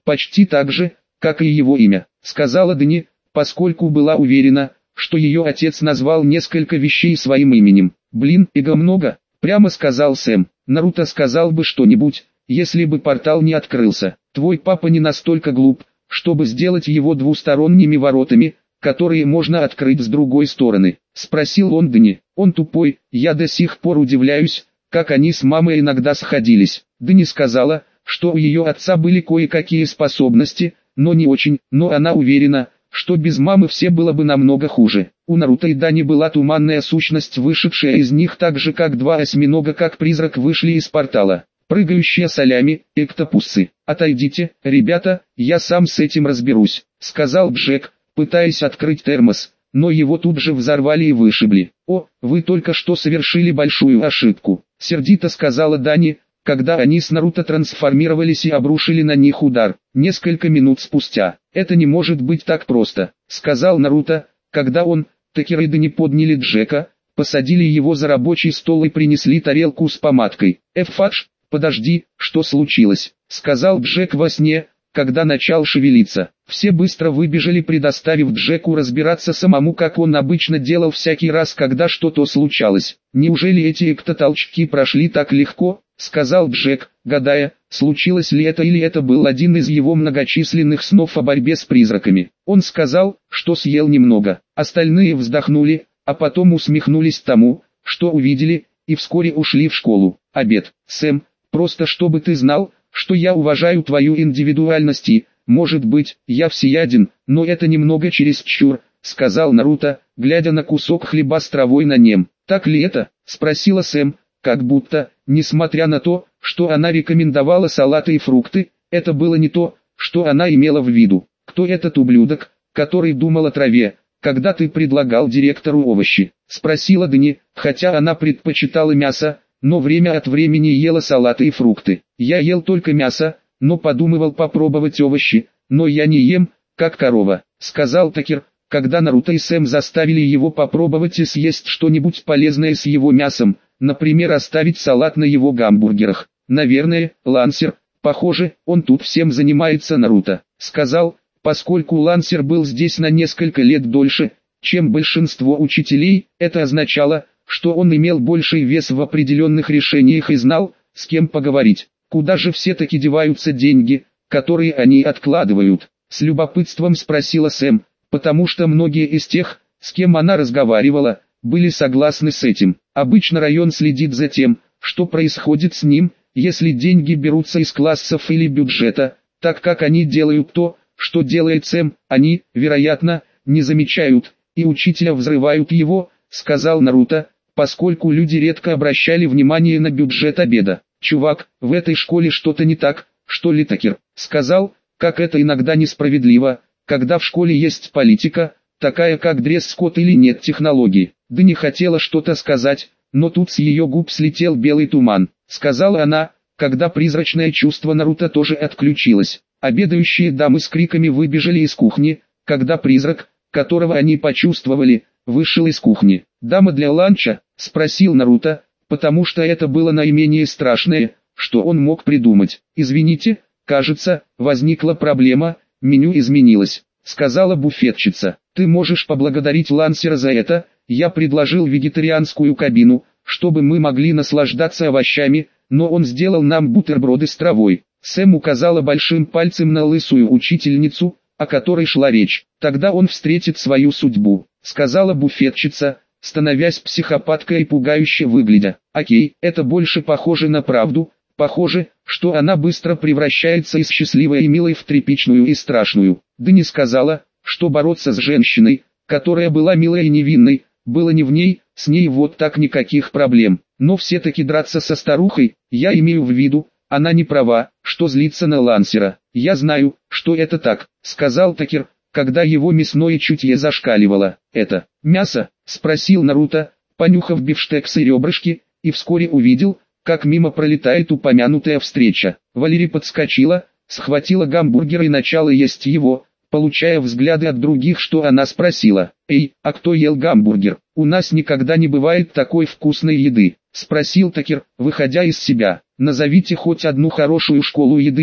почти так же, как и его имя, сказала Дани, поскольку была уверена, что ее отец назвал несколько вещей своим именем. Блин, эго много, прямо сказал Сэм. Наруто сказал бы что-нибудь, если бы портал не открылся. Твой папа не настолько глуп, чтобы сделать его двусторонними воротами, которые можно открыть с другой стороны. Спросил он Дани. Он тупой, я до сих пор удивляюсь, как они с мамой иногда сходились. Дани сказала, что у ее отца были кое-какие способности, но не очень, но она уверена, что без мамы все было бы намного хуже. У Наруто и Дани была туманная сущность, вышедшая из них так же, как два осьминога как призрак вышли из портала. Прыгающие солями, эктопуссы. «Отойдите, ребята, я сам с этим разберусь», — сказал Джек, пытаясь открыть термос, но его тут же взорвали и вышибли. «О, вы только что совершили большую ошибку», — сердито сказала Дани, когда они с Наруто трансформировались и обрушили на них удар. Несколько минут спустя. «Это не может быть так просто», — сказал Наруто, когда он, Такер и Дани подняли Джека, посадили его за рабочий стол и принесли тарелку с помадкой. «Фадж, подожди, что случилось?» — сказал Джек во сне, когда начал шевелиться. Все быстро выбежали, предоставив Джеку разбираться самому, как он обычно делал всякий раз, когда что-то случалось. «Неужели эти эктотолчки прошли так легко?» — сказал Джек, гадая, случилось ли это или это был один из его многочисленных снов о борьбе с призраками. Он сказал, что съел немного. Остальные вздохнули, а потом усмехнулись тому, что увидели, и вскоре ушли в школу. «Обед, Сэм, просто чтобы ты знал, что я уважаю твою индивидуальность и, может быть, я всеяден, но это немного чересчур», — сказал Наруто, глядя на кусок хлеба с травой на нем. «Так ли это?» — спросила Сэм, как будто, несмотря на то, что она рекомендовала салаты и фрукты, это было не то, что она имела в виду. «Кто этот ублюдок, который думал о траве, когда ты предлагал директору овощи?» — спросила Дани, хотя она предпочитала мясо, но время от времени ела салаты и фрукты. «Я ел только мясо, но подумывал попробовать овощи, но я не ем, как корова», — сказал Такер, когда Наруто и Сэм заставили его попробовать и съесть что-нибудь полезное с его мясом, например, оставить салат на его гамбургерах. «Наверное, Лансер, похоже, он тут всем занимается», — Наруто сказал, поскольку Лансер был здесь на несколько лет дольше, чем большинство учителей, это означало, что он имел больший вес в определенных решениях и знал, с кем поговорить. «Куда же все-таки деваются деньги, которые они откладывают?» — с любопытством спросила Сэм, потому что многие из тех, с кем она разговаривала, были согласны с этим. Обычно район следит за тем, что происходит с ним, если деньги берутся из классов или бюджета, так как они делают то, что делает Сэм, они, вероятно, не замечают, и учителя взрывают его, сказал Наруто, поскольку люди редко обращали внимание на бюджет обеда. «Чувак, в этой школе что-то не так, что ли?» Такер сказал, как это иногда несправедливо, когда в школе есть политика, такая как дресс-код или нет технологий. Да не хотела что-то сказать, но тут с ее губ слетел белый туман, сказала она, когда призрачное чувство Наруто тоже отключилось. Обедающие дамы с криками выбежали из кухни, когда призрак, которого они почувствовали, вышел из кухни. «Дама для ланча?» — спросил Наруто, потому что это было наименее страшное, что он мог придумать. «Извините, кажется, возникла проблема, меню изменилось», — сказала буфетчица. «Ты можешь поблагодарить Лансера за это, я предложил вегетарианскую кабину, чтобы мы могли наслаждаться овощами, но он сделал нам бутерброды с травой». Сэм указала большим пальцем на лысую учительницу, о которой шла речь. «Тогда он встретит свою судьбу», — сказала буфетчица, становясь психопаткой и пугающе выглядя. «Окей, это больше похоже на правду, похоже, что она быстро превращается из счастливой и милой в тряпичную и страшную». Дани сказала, что бороться с женщиной, которая была милой и невинной, было не в ней, с ней вот так никаких проблем. Но все-таки драться со старухой, я имею в виду, она не права, что злится на Лансера. «Я знаю, что это так», — сказал Такер, когда его мясное чутье зашкаливало. «Это мясо?» — спросил Наруто, понюхав бифштекс и ребрышки, и вскоре увидел, как мимо пролетает упомянутая встреча. Валерия подскочила, схватила гамбургер и начала есть его, получая взгляды от других, что она спросила. «Эй, а кто ел гамбургер? У нас никогда не бывает такой вкусной еды», — спросил Такер, выходя из себя. «Назовите хоть одну хорошую школу еды,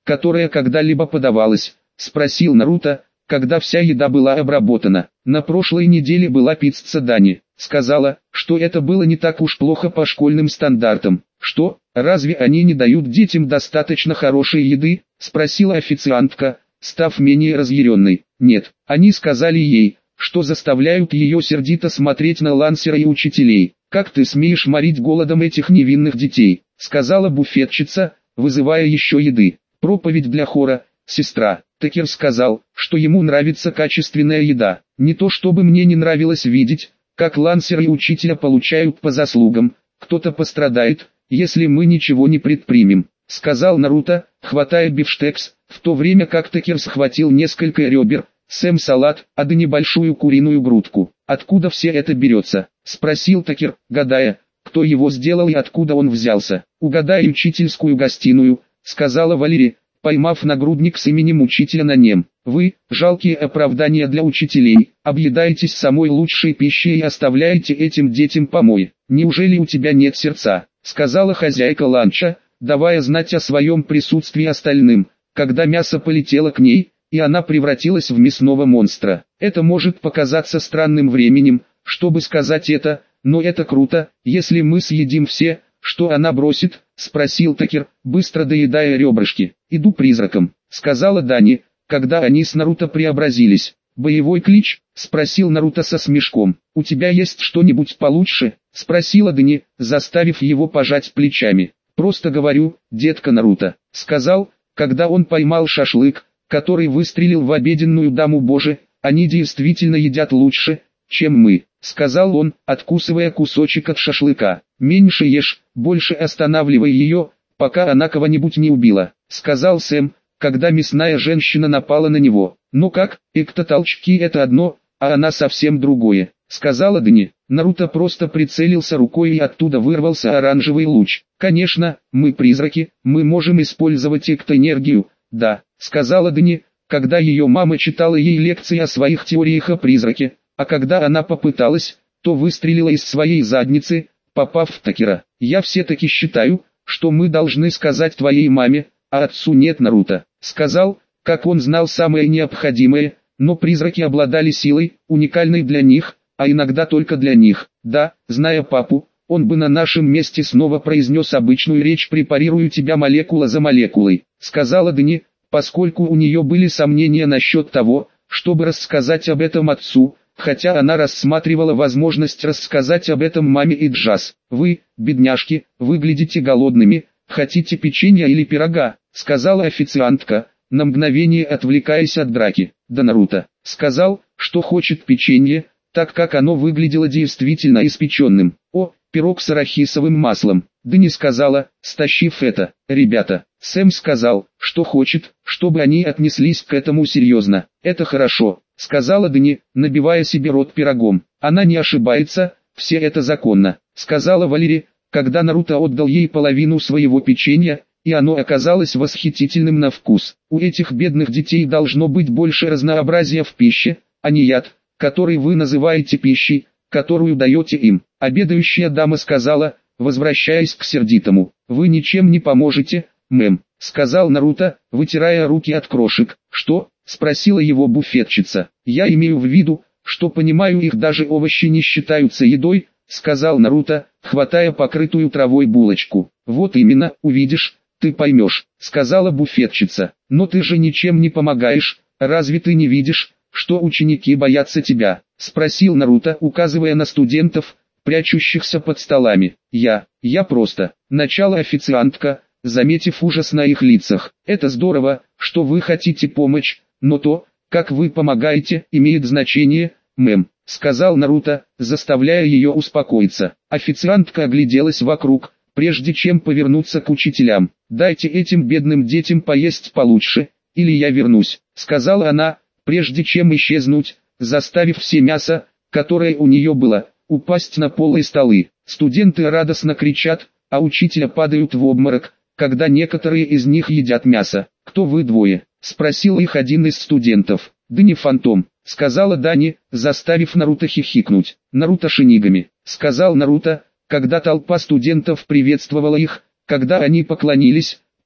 которая когда-либо подавалась?» — спросил Наруто, когда вся еда была обработана. «На прошлой неделе была пицца Дани. Сказала, что это было не так уж плохо по школьным стандартам». «Что, разве они не дают детям достаточно хорошей еды?» — спросила официантка, став менее разъяренной. «Нет, они сказали ей, что заставляют ее сердито смотреть на Лансера и учителей. Как ты смеешь морить голодом этих невинных детей?» — сказала буфетчица, вызывая еще еды. «Проповедь для хора, сестра». Такер сказал, что ему нравится качественная еда. «Не то чтобы мне не нравилось видеть, как Лансер и учителя получают по заслугам, кто-то пострадает, если мы ничего не предпримем», — сказал Наруто, хватая бифштекс, в то время как Такер схватил несколько ребер, Сэм салат, а да небольшую куриную грудку. «Откуда все это берется?» — спросил Такер, гадая, кто его сделал и откуда он взялся. «Угадай учительскую гостиную», — сказала Валерия, поймав нагрудник с именем учителя на нем. «Вы, жалкие оправдания для учителей, объедаетесь самой лучшей пищей и оставляете этим детям помой. Неужели у тебя нет сердца?» — сказала хозяйка ланча, давая знать о своем присутствии остальным, когда мясо полетело к ней, и она превратилась в мясного монстра. «Это может показаться странным временем, чтобы сказать это, но это круто, если мы съедим все, что она бросит», — спросил Такер, быстро доедая ребрышки. «Иду призраком», — сказала Дани, когда они с Наруто преобразились. «Боевой клич?» — спросил Наруто со смешком. «У тебя есть что-нибудь получше?» — спросила Дани, заставив его пожать плечами. «Просто говорю, детка Наруто», — сказал, когда он поймал шашлык, который выстрелил в обеденную даму. «Боже, они действительно едят лучше, чем мы», — сказал он, откусывая кусочек от шашлыка. «Меньше ешь, больше останавливай ее, пока она кого-нибудь не убила», — сказал Сэм, когда мясная женщина напала на него. «Ну как, эктотолчки — это одно, а она совсем другое», — сказала Дани. Наруто просто прицелился рукой и оттуда вырвался оранжевый луч. «Конечно, мы призраки, мы можем использовать эктоэнергию, да», — сказала Дани, когда ее мама читала ей лекции о своих теориях о призраке, а когда она попыталась, то выстрелила из своей задницы, попав в Такера. «Я все-таки считаю, что мы должны сказать твоей маме, а отцу нет». Наруто сказал, как он знал самое необходимое, но призраки обладали силой, уникальной для них, а иногда только для них. «Да, зная папу, он бы на нашем месте снова произнес обычную речь «препарирую тебя молекула за молекулой», — сказала Дани, поскольку у нее были сомнения насчет того, чтобы рассказать об этом отцу, хотя она рассматривала возможность рассказать об этом маме и Джаз. «Вы, бедняжки, выглядите голодными, хотите печенья или пирога?» — сказала официантка, на мгновение отвлекаясь от драки. «Да Наруто сказал, что хочет печенье, так как оно выглядело действительно испеченным. О, пирог с арахисовым маслом». Дани сказала, стащив это. «Ребята, Сэм сказал, что хочет, чтобы они отнеслись к этому серьезно». «Это хорошо», — сказала Дани, набивая себе рот пирогом. «Она не ошибается, все это законно», — сказала Валерия, когда Наруто отдал ей половину своего печенья, и оно оказалось восхитительным на вкус. «У этих бедных детей должно быть больше разнообразия в пище, а не яд, который вы называете пищей, которую даете им». Обедающая дама сказала, возвращаясь к сердитому. «Вы ничем не поможете, мэм», — сказал Наруто, вытирая руки от крошек. «Что?» — спросила его буфетчица. «Я имею в виду, что понимаю, их даже овощи не считаются едой», — сказал Наруто, хватая покрытую травой булочку. «Вот именно, увидишь, ты поймешь», — сказала буфетчица. «Но ты же ничем не помогаешь, разве ты не видишь, что ученики боятся тебя?» — спросил Наруто, указывая на студентов, прячущихся под столами. Я просто», — начала официантка, заметив ужас на их лицах. «Это здорово, что вы хотите помочь, но то, как вы помогаете, имеет значение, мэм», — сказал Наруто, заставляя ее успокоиться. Официантка огляделась вокруг, прежде чем повернуться к учителям. «Дайте этим бедным детям поесть получше, или я вернусь», — сказала она, прежде чем исчезнуть, заставив все мясо, которое у нее было, упасть на пол и столы. Студенты радостно кричат, а учителя падают в обморок, когда некоторые из них едят мясо. «Кто вы двое?» — спросил их один из студентов. «Да не фантом», — сказала Дани, заставив Наруто хихикнуть. «Наруто Шинигами», — сказал Наруто, когда толпа студентов приветствовала их, когда они поклонились,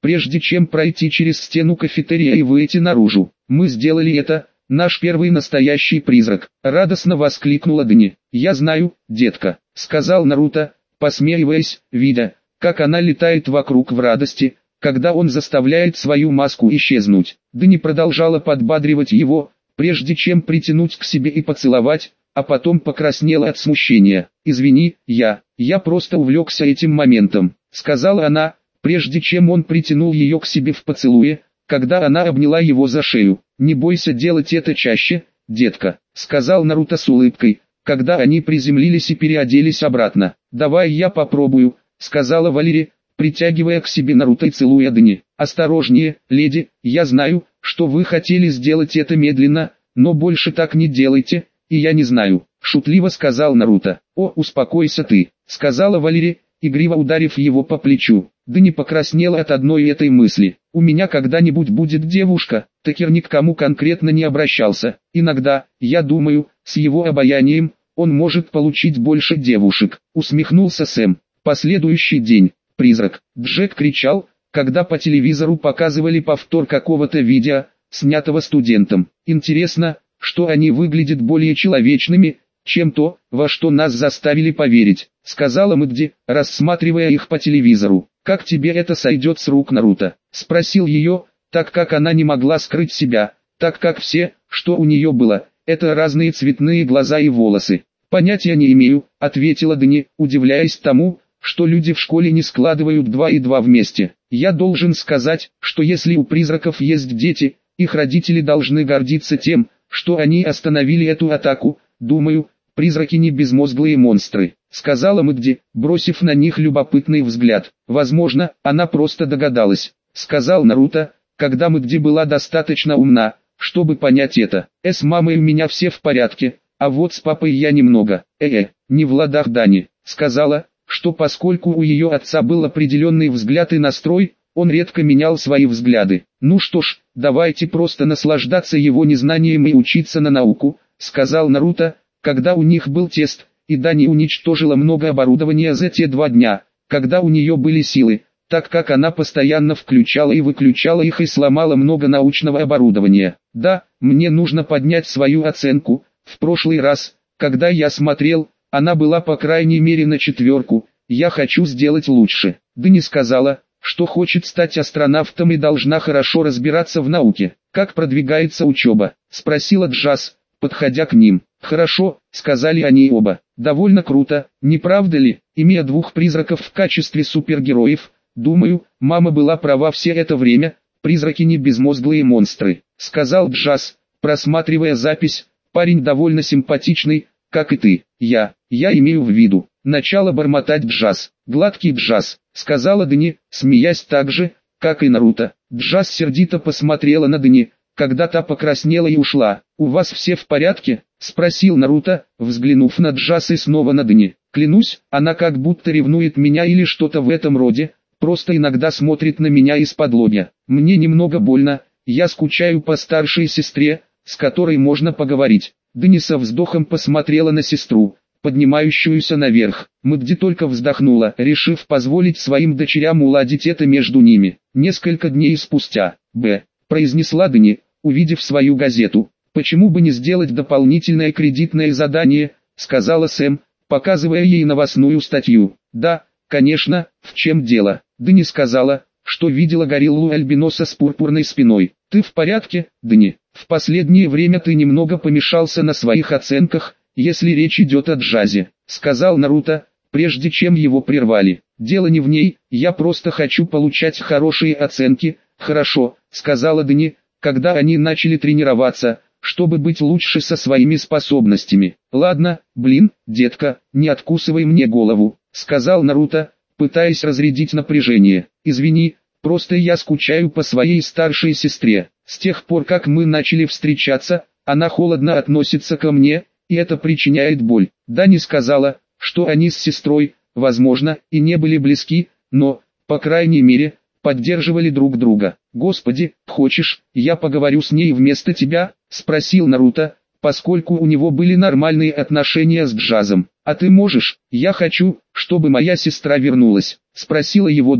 прежде чем пройти через стену кафетерия и выйти наружу. Мы сделали это, наш первый настоящий призрак, радостно воскликнула Дани. Я знаю, детка, сказал Наруто, посмеиваясь, видя, как она летает вокруг в радости, когда он заставляет свою маску исчезнуть. Дани продолжала подбадривать его, прежде чем притянуть к себе и поцеловать, а потом покраснела от смущения. «Извини, я просто увлекся этим моментом», — сказала она, прежде чем он притянул ее к себе в поцелуе, когда она обняла его за шею. «Не бойся делать это чаще, детка», — сказал Наруто с улыбкой, когда они приземлились и переоделись обратно. «Давай я попробую», — сказала Валери, притягивая к себе Наруто и целуя Дани. «Осторожнее, леди, я знаю, что вы хотели сделать это медленно, но больше так не делайте, и я не знаю», — шутливо сказал Наруто. «О, успокойся ты», — сказала Валери, игриво ударив его по плечу. Дани покраснела от одной этой мысли. «У меня когда-нибудь будет девушка», Такер ни к кому конкретно не обращался. «Иногда, я думаю, с его обаянием, он может получить больше девушек», усмехнулся Сэм. Последующий день. Призрак. Джек кричал, когда по телевизору показывали повтор какого-то видео, снятого студентом. «Интересно, что они выглядят более человечными, чем то, во что нас заставили поверить», сказала Мэгди, рассматривая их по телевизору. «Как тебе это сойдет с рук, Наруто?» спросил ее, так как она не могла скрыть себя, так как все, что у нее было, это разные цветные глаза и волосы. «Понятия не имею», ответила Дани, удивляясь тому, что люди в школе не складывают 2 и 2 вместе. «Я должен сказать, что если у призраков есть дети, их родители должны гордиться тем, что они остановили эту атаку. Думаю, призраки не безмозглые монстры», сказала Мэгди, бросив на них любопытный взгляд. «Возможно, она просто догадалась», сказал Наруто, когда Мэгди была достаточно умна, чтобы понять это. «С мамой у меня все в порядке, а вот с папой я немного, не в ладах Дани», сказала, что поскольку у ее отца был определенный взгляд и настрой, он редко менял свои взгляды. «Ну что ж, давайте просто наслаждаться его незнанием и учиться на науку», сказал Наруто, когда у них был тест, и Дани уничтожила много оборудования за те 2 дня, когда у нее были силы, так как она постоянно включала и выключала их и сломала много научного оборудования. «Да, мне нужно поднять свою оценку. В прошлый раз, когда я смотрел, она была по крайней мере на 4, я хочу сделать лучше». Дани сказала, что хочет стать астронавтом и должна хорошо разбираться в науке. «Как продвигается учеба?» спросила Джаз, подходя к ним. «Хорошо», сказали они оба. «Довольно круто, не правда ли? Имея 2 призраков в качестве супергероев, думаю, мама была права все это время, призраки не безмозглые монстры», сказал Джаз, просматривая запись. «Парень довольно симпатичный, как и ты». Я имею в виду», начало бормотать Джаз. «Гладкий Джаз», сказала Дани, смеясь так же, как и Наруто. Джаз сердито посмотрела на Дани, когда та покраснела и ушла. «У вас все в порядке?» спросил Наруто, взглянув на Джаз и снова на Дани. «Клянусь, она как будто ревнует меня или что-то в этом роде, просто иногда смотрит на меня из-под-лобья. Мне немного больно, я скучаю по старшей сестре, с которой можно поговорить». Дани со вздохом посмотрела на сестру, поднимающуюся наверх. Мэгди только вздохнула, решив позволить своим дочерям уладить это между ними. Несколько дней спустя, произнесла Дани, увидев свою газету. «Почему бы не сделать дополнительное кредитное задание?» сказала Сэм, показывая ей новостную статью. «Да, конечно, в чем дело?» Дани сказала, что видела гориллу-альбиноса с пурпурной спиной. «Ты в порядке, Дани? В последнее время ты немного помешался на своих оценках, если речь идет о Джазе», сказал Наруто, прежде чем его прервали. «Дело не в ней, я просто хочу получать хорошие оценки». «Хорошо», сказала Дани, когда они начали тренироваться, чтобы быть лучше со своими способностями. «Ладно, детка, не откусывай мне голову», сказал Наруто, пытаясь разрядить напряжение. «Извини, просто я скучаю по своей старшей сестре. С тех пор как мы начали встречаться, она холодно относится ко мне, и это причиняет боль». Дани сказала, что они с сестрой, возможно, и не были близки, но, по крайней мере, поддерживали друг друга. «Господи, хочешь, я поговорю с ней вместо тебя?» спросил Наруто, поскольку у него были нормальные отношения с Джазом. «А ты можешь? Я хочу, чтобы моя сестра вернулась», спросила его Дани.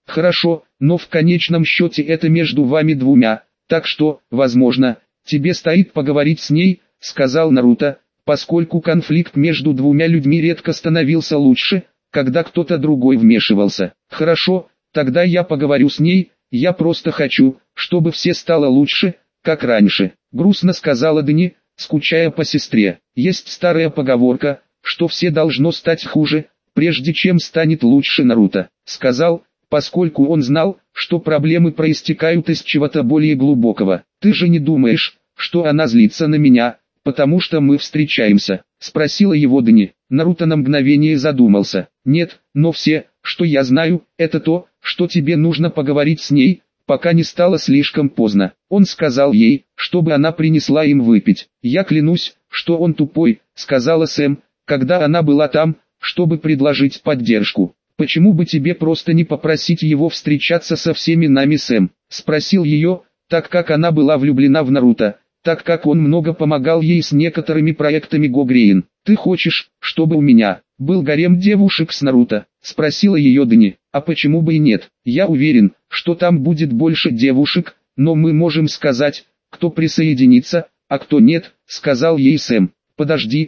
Хорошо, но в конечном счете это между вами двумя, так что, возможно, тебе стоит поговорить с ней, сказал Наруто, поскольку конфликт между двумя людьми редко становился лучше, когда кто-то другой вмешивался. Хорошо, тогда я поговорю с ней, я просто хочу, чтобы все стало лучше, как раньше. Грустно сказала Дани, скучая по сестре. Есть старая поговорка, что все должно стать хуже, прежде чем станет лучше. Наруто сказал, поскольку он знал, что проблемы проистекают из чего-то более глубокого. Ты же не думаешь, что она злится на меня, потому что мы встречаемся? Спросила его Дани. Наруто на мгновение задумался. Нет, но все, что я знаю, это то, что тебе нужно поговорить с ней, пока не стало слишком поздно. Он сказал ей, чтобы она принесла им выпить. Я клянусь, что он тупой, сказала Сэм, когда она была там, чтобы предложить поддержку. Почему бы тебе просто не попросить его встречаться со всеми нами? Сэм спросил ее, так как она была влюблена в Наруто, так как он много помогал ей с некоторыми проектами Гогрейн. Ты хочешь, чтобы у меня был гарем девушек с Наруто? Спросила ее Дани. А почему бы и нет? Я уверен, что там будет больше девушек, но мы можем сказать, кто присоединится, а кто нет, сказал ей Сэм. Подожди,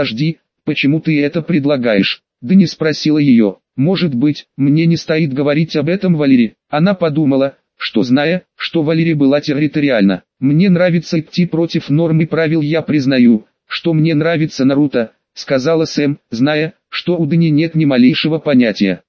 почему ты это предлагаешь? Дани спросила ее. Может быть, мне не стоит говорить об этом Валери? Она подумала, что зная, что Валери была территориальна. Мне нравится идти против норм и правил. Я признаю, что мне нравится Наруто, сказала Сэм, зная, что у Дани нет ни малейшего понятия.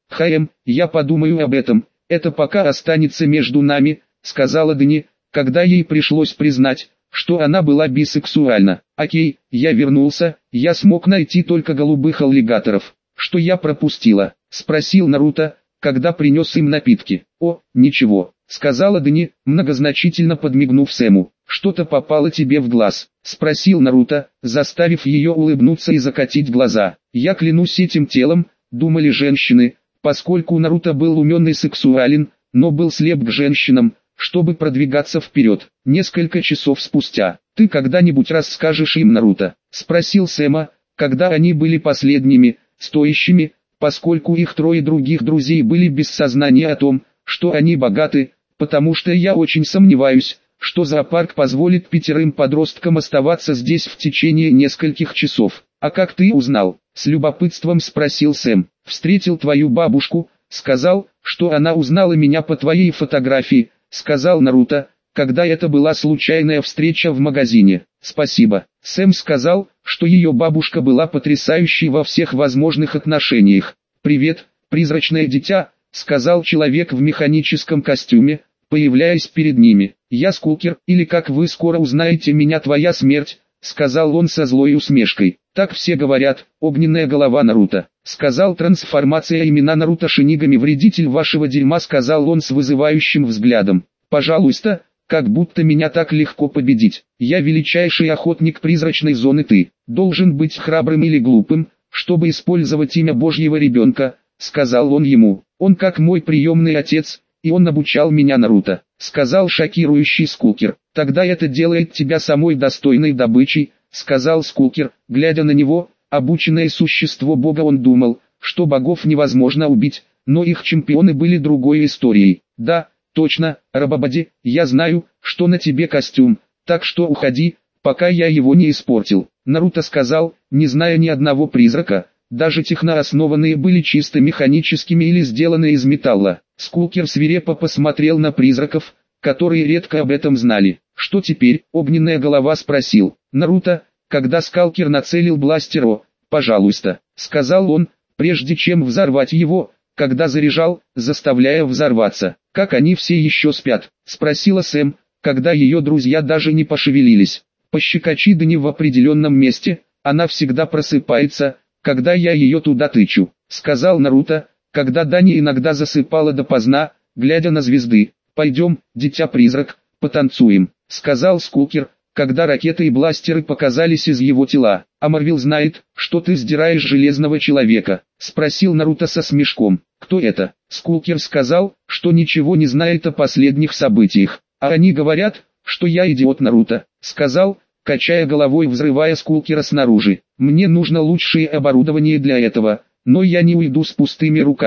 Я подумаю об этом, это пока останется между нами, сказала Дани, когда ей пришлось признать, что она была бисексуальна. Окей, я вернулся, я смог найти только голубых аллигаторов. Что я пропустила? Спросил Наруто, когда принес им напитки. О, ничего, сказала Дани, многозначительно подмигнув Сэму. Что-то попало тебе в глаз? Спросил Наруто, заставив ее улыбнуться и закатить глаза. Я клянусь этим телом, думали женщины, поскольку Наруто был умен и сексуален, но был слеп к женщинам, чтобы продвигаться вперед. Несколько часов спустя. Ты когда-нибудь расскажешь им, Наруто? Спросил Сэма, когда они были последними, стоящими, поскольку их трое других друзей были без сознания о том, что они богаты, потому что я очень сомневаюсь, что зоопарк позволит 5 подросткам оставаться здесь в течение нескольких часов. А как ты узнал? С любопытством спросил Сэм. Встретил твою бабушку, сказал, что она узнала меня по твоей фотографии, сказал Наруто, когда это была случайная встреча в магазине. Спасибо. Сэм сказал, что ее бабушка была потрясающей во всех возможных отношениях. Привет, призрачное дитя, сказал человек в механическом костюме, появляясь перед ними. Я Скулкер, или как вы скоро узнаете меня, твоя смерть, сказал он со злой усмешкой. Так все говорят, огненная голова Наруто. Сказал трансформация имена Наруто Шинигами, вредитель вашего дерьма, сказал он с вызывающим взглядом. Пожалуйста, как будто меня так легко победить. Я величайший охотник призрачной зоны. Ты должен быть храбрым или глупым, чтобы использовать имя Божьего ребенка, сказал он ему. Он как мой приемный отец, и он обучал меня Наруто, сказал шокирующий Скулкер. Тогда это делает тебя самой достойной добычей, сказал Скулкер, глядя на него. Обученное существо бога, он думал, что богов невозможно убить, но их чемпионы были другой историей. Да, точно, Рабабади, я знаю, что на тебе костюм, так что уходи, пока я его не испортил. Наруто сказал, не зная ни одного призрака, даже технооснованные были чисто механическими или сделаны из металла. Скулкер свирепо посмотрел на призраков, которые редко об этом знали. Что теперь? Огненная голова спросил. Наруто, когда Скалкер нацелил бластер. Пожалуйста, сказал он, прежде чем взорвать его, когда заряжал, заставляя взорваться. Как они все еще спят? Спросила Сэм, когда ее друзья даже не пошевелились. Пощекочи Дани в определенном месте, она всегда просыпается, когда я ее туда тычу, сказал Наруто, когда Дани иногда засыпала допоздна, глядя на звезды. Пойдем, дитя-призрак, потанцуем, сказал Скулкер, когда ракеты и бластеры показались из его тела. А Марвел знает, что ты сдираешь железного человека, спросил Наруто со смешком. Кто это? Скулкер сказал, что ничего не знает о последних событиях. А они говорят, что я идиот. Наруто сказал, качая головой, взрывая Скулкера снаружи. Мне нужно лучшее оборудование для этого, но я не уйду с пустыми руками,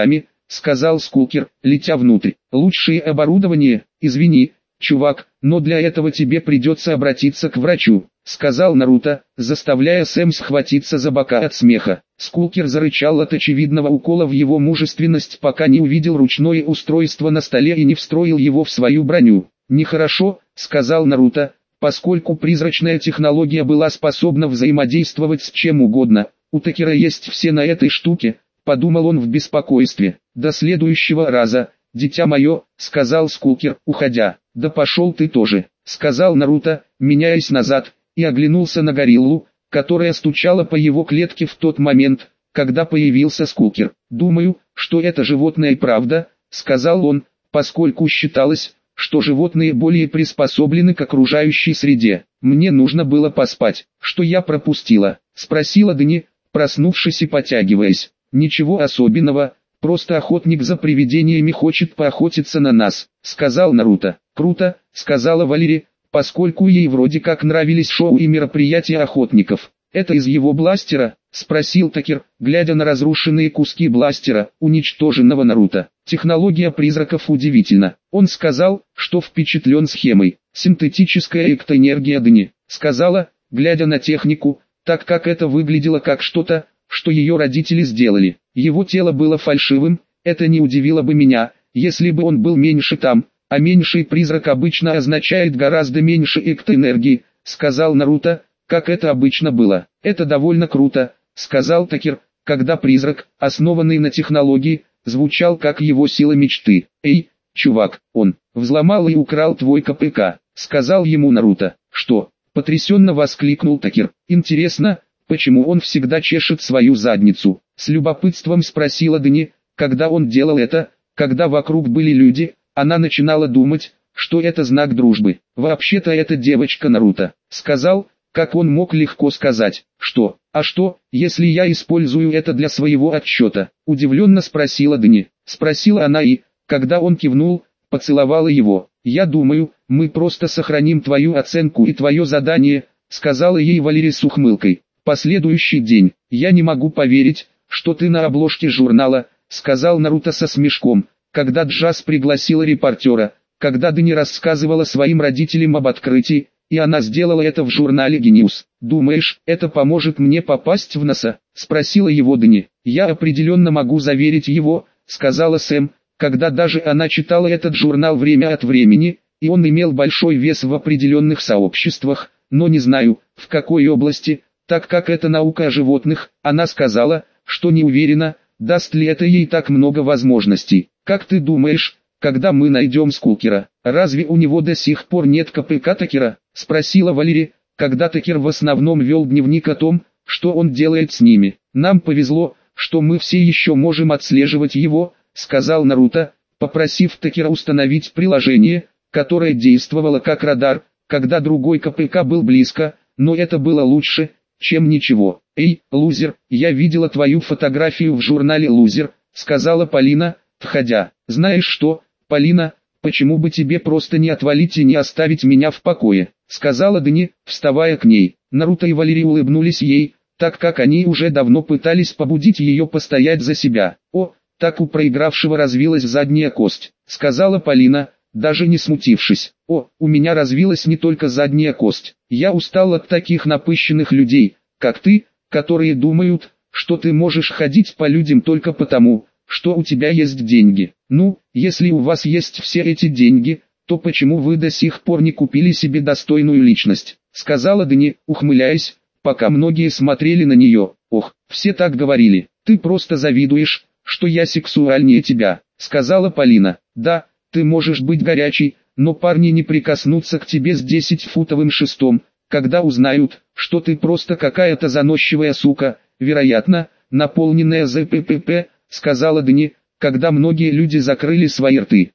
сказал Скулкер, летя внутрь. Лучшее оборудование, извини, чувак, но для этого тебе придется обратиться к врачу, сказал Наруто, заставляя Сэм схватиться за бока от смеха. Скулкер зарычал от очевидного укола в его мужественность, пока не увидел ручное устройство на столе и не встроил его в свою броню. «Нехорошо», — сказал Наруто, поскольку призрачная технология была способна взаимодействовать с чем угодно. «У Такера есть все на этой штуке», — подумал он в беспокойстве. «До следующего раза, дитя мое», — сказал Скулкер, уходя. «Да пошел ты тоже», — сказал Наруто, меняясь назад, и оглянулся на гориллу, которая стучала по его клетке в тот момент, когда появился Скулкер. «Думаю, что это животное и правда», — сказал он, поскольку считалось, что животные более приспособлены к окружающей среде. «Мне нужно было поспать». «Что я пропустила?» — спросила Дани, проснувшись и потягиваясь. «Ничего особенного, просто охотник за привидениями хочет поохотиться на нас», — сказал Наруто. «Круто», — сказала Валери, поскольку ей вроде как нравились шоу и мероприятия охотников. «Это из его бластера?» — спросил Такер, глядя на разрушенные куски бластера, уничтоженного Наруто. «Технология призраков удивительна». Он сказал, что впечатлен схемой. «Синтетическая эктоэнергия Дани», — сказала, глядя на технику, так как это выглядело как что-то, что ее родители сделали. Его тело было фальшивым, это не удивило бы меня, если бы он был меньше там, а меньший призрак обычно означает гораздо меньше эктоэнергии, сказал Наруто, как это обычно было. «Это довольно круто», сказал Такер, когда призрак, основанный на технологии, звучал как его сила мечты. «Эй, чувак, он взломал и украл твой КПК», сказал ему Наруто. «Что?» потрясенно воскликнул Такер. «Интересно, почему он всегда чешет свою задницу?» С любопытством спросила Дани, когда он делал это, когда вокруг были люди, она начинала думать, что это знак дружбы. «Вообще-то это девочка Наруто», сказал, как он мог легко сказать. «Что? А что, если я использую это для своего отчета?» удивленно спросила Дани. Спросила она и, когда он кивнул, поцеловала его. «Я думаю, мы просто сохраним твою оценку и твое задание», сказала ей Валери с ухмылкой. «Последующий день. Я не могу поверить, что ты на обложке журнала», сказал Наруто со смешком, когда Джаз пригласила репортера, когда Дани рассказывала своим родителям об открытии, и она сделала это в журнале Genius. «Думаешь, это поможет мне попасть в НАСА?» спросила его Дани. «Я определенно могу заверить его», сказала Сэм, когда даже она читала этот журнал время от времени, и он имел большой вес в определенных сообществах, но не знаю, в какой области, так как это наука о животных. Она сказала, что не уверена, даст ли это ей так много возможностей. «Как ты думаешь, когда мы найдем Скулкера, разве у него до сих пор нет КПК Такера?» спросила Валери, когда Такер в основном вел дневник о том, что он делает с ними. «Нам повезло, что мы все еще можем отслеживать его», сказал Наруто, попросив Такера установить приложение, которое действовало как радар, когда другой КПК был близко, но это было лучше, чем ничего. «Эй, лузер, я видела твою фотографию в журнале «Лузер», сказала Полина, входя. «Знаешь что, Полина, почему бы тебе просто не отвалить и не оставить меня в покое?» сказала Дани, вставая к ней. Наруто и Валери улыбнулись ей, так как они уже давно пытались побудить ее постоять за себя. «О, так у проигравшего развилась задняя кость», сказала Полина, даже не смутившись. «О, у меня развилась не только задняя кость. Я устал от таких напыщенных людей, как ты, которые думают, что ты можешь ходить по людям только потому, что у тебя есть деньги. Ну, если у вас есть все эти деньги, то почему вы до сих пор не купили себе достойную личность?» сказала Дани, ухмыляясь, пока многие смотрели на нее. «Ох, все так говорили. Ты просто завидуешь, что я сексуальнее тебя», сказала Полина. «Да, ты можешь быть горячей, но парни не прикоснутся к тебе с 10-футовым шестом, когда узнают, что ты просто какая-то заносчивая сука, вероятно, наполненная ЗППП», сказала Дани, когда многие люди закрыли свои рты.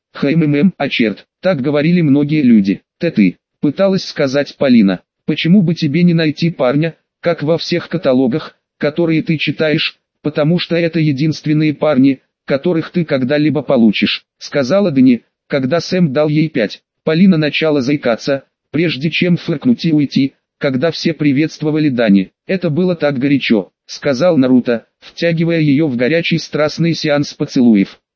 А черт, так говорили многие люди. Ты, пыталась сказать Полина. «Почему бы тебе не найти парня, как во всех каталогах, которые ты читаешь, потому что это единственные парни, которых ты когда-либо получишь», сказала Дани, когда Сэм дал ей 5. Полина начала заикаться, прежде чем фыркнуть и уйти, когда все приветствовали Дани. «Это было так горячо», сказал Наруто, втягивая ее в горячий страстный сеанс поцелуев.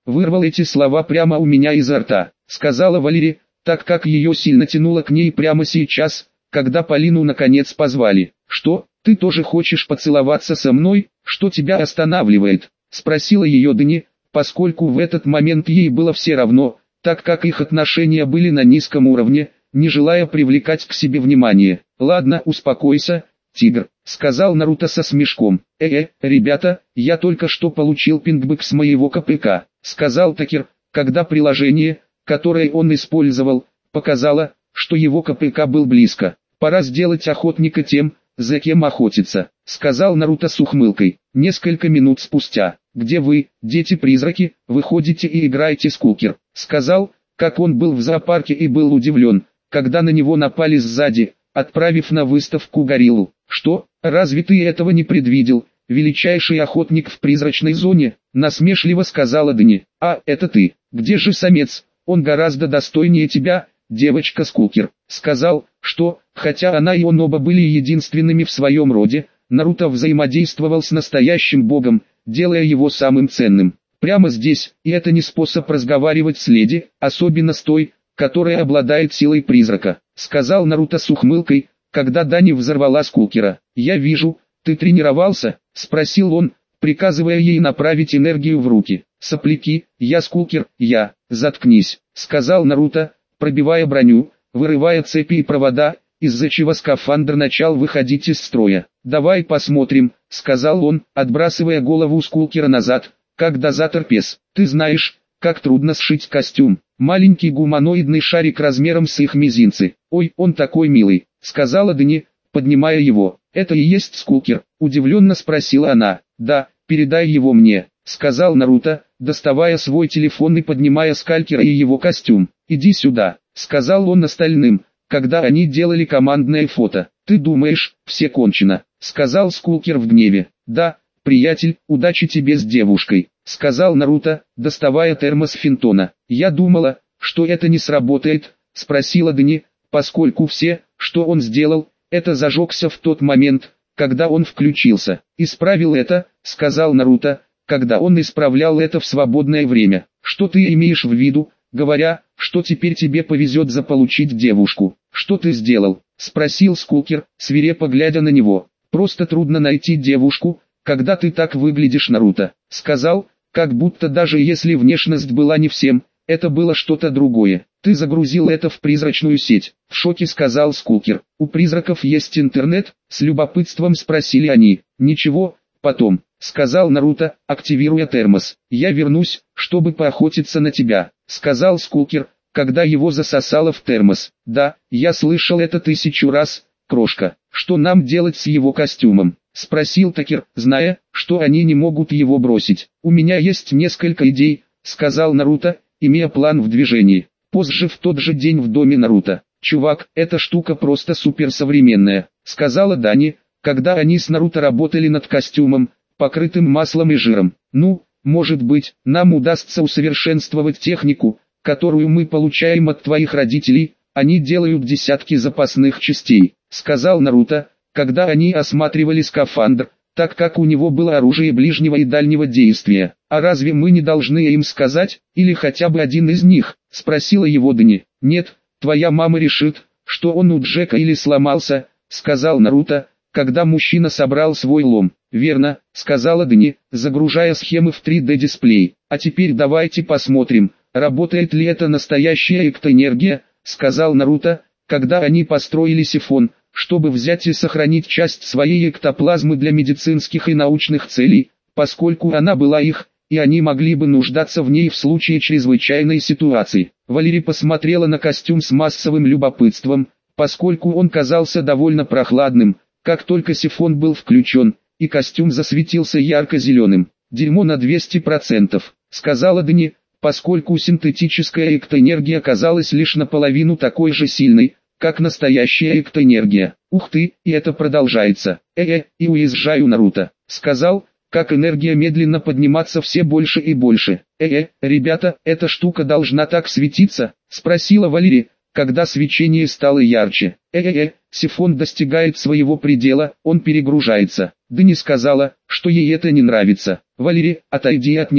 вырвал эти слова прямо у меня изо рта, сказала Валерия, так как ее сильно тянуло к ней прямо сейчас, когда Полину наконец позвали. «Что, ты тоже хочешь поцеловаться со мной? Что тебя останавливает?» — спросила ее Дани, поскольку в этот момент ей было все равно, так как их отношения были на низком уровне, не желая привлекать к себе внимание. «Ладно, успокойся, тигр», — сказал Наруто со смешком. Ребята, я только что получил пингбэк с моего КПК», — сказал Такер, когда приложение, которое он использовал, показало, что его КПК был близко. «Пора сделать охотника тем, за кем охотиться», — сказал Наруто с ухмылкой. Несколько минут спустя: «Где вы, дети-призраки, выходите и играете с Кукер», — сказал, как он был в зоопарке и был удивлен, когда на него напали сзади, отправив на выставку гориллу. «Что, разве ты этого не предвидел, величайший охотник в призрачной зоне?» — насмешливо сказала Дани. «А, это ты, где же самец, он гораздо достойнее тебя, девочка Скулкер», — сказал, что, хотя она и он оба были единственными в своем роде, Наруто взаимодействовал с настоящим богом, делая его самым ценным. Прямо здесь, и это не способ разговаривать с леди, особенно с той, которая обладает силой призрака, сказал Наруто с ухмылкой, когда Дани взорвала Скулкера. «Я вижу, ты тренировался?» — спросил он, приказывая ей направить энергию в руки. «Сопляки, я Скулкер, я, заткнись», — сказал Наруто, пробивая броню, вырывая цепи и провода, из-за чего скафандр начал выходить из строя. «Давай посмотрим», — сказал он, отбрасывая голову Скулкера назад, как дозатор пес. «Ты знаешь, как трудно сшить костюм». Маленький гуманоидный шарик размером с их мизинцы. «Ой, он такой милый», — сказала Дани, поднимая его. «Это и есть Скулкер?» — удивленно спросила она. «Да, передай его мне», — сказал Наруто, доставая свой телефон и поднимая Скалкера и его костюм. «Иди сюда», — сказал он остальным, когда они делали командное фото. «Ты думаешь, все кончено?» — сказал Скулкер в гневе. «Да, приятель, удачи тебе с девушкой», — сказал Наруто, доставая термос Финтона. «Я думала, что это не сработает», — спросила Дани, поскольку все, что он сделал, это зажегся в тот момент, когда он включился. «Исправил это», — сказал Наруто, когда он исправлял это в свободное время. «Что ты имеешь в виду, говоря, что теперь тебе повезет заполучить девушку?» «Что ты сделал?» — спросил Скулкер, свирепо глядя на него. «Просто трудно найти девушку, когда ты так выглядишь, Наруто», — сказал, как будто даже если внешность была не всем, это было что-то другое. «Ты загрузил это в призрачную сеть», — в шоке сказал Скулкер. «У призраков есть интернет?» — с любопытством спросили они. «Ничего, потом», — сказал Наруто, активируя термос. «Я вернусь, чтобы поохотиться на тебя», — сказал Скулкер, когда его засосало в термос. «Да, я слышал это 1000 раз, крошка. Что нам делать с его костюмом?» — спросил Такер, зная, что они не могут его бросить. «У меня есть несколько идей», — сказал Наруто, имея план в движении. Позже в тот же день в доме Наруто. «Чувак, эта штука просто суперсовременная», — сказала Дани, когда они с Наруто работали над костюмом, покрытым маслом и жиром. «Ну, может быть, нам удастся усовершенствовать технику, которую мы получаем от твоих родителей, они делают десятки запасных частей», — сказал Наруто, когда они осматривали скафандр, так как у него было оружие ближнего и дальнего действия. «А разве мы не должны им сказать, или хотя бы один из них?» — спросила его Дани. «Нет, твоя мама решит, что он у Джека или сломался», — сказал Наруто, когда мужчина собрал свой лом. «Верно», — сказала Дани, загружая схемы в 3D-дисплей. «А теперь давайте посмотрим, работает ли это настоящая эктоэнергия», — сказал Наруто, когда они построили сифон, чтобы взять и сохранить часть своей эктоплазмы для медицинских и научных целей, поскольку она была их, и они могли бы нуждаться в ней в случае чрезвычайной ситуации. Валерия посмотрела на костюм с массовым любопытством, поскольку он казался довольно прохладным, как только сифон был включен, и костюм засветился ярко-зеленым. «Дерьмо на 200%, — сказала Дани, поскольку синтетическая эктоэнергия оказалась лишь наполовину такой же сильной, как настоящая эктоэнергия. «Ух ты, и это продолжается. И уезжаю, Наруто», — сказал, как энергия медленно подниматься все больше и больше. Ребята, эта штука должна так светиться?» — спросила Валерия, когда свечение стало ярче. Сифон достигает своего предела, он перегружается. Дани сказала, что ей это не нравится. «Валерия, отойди от него»,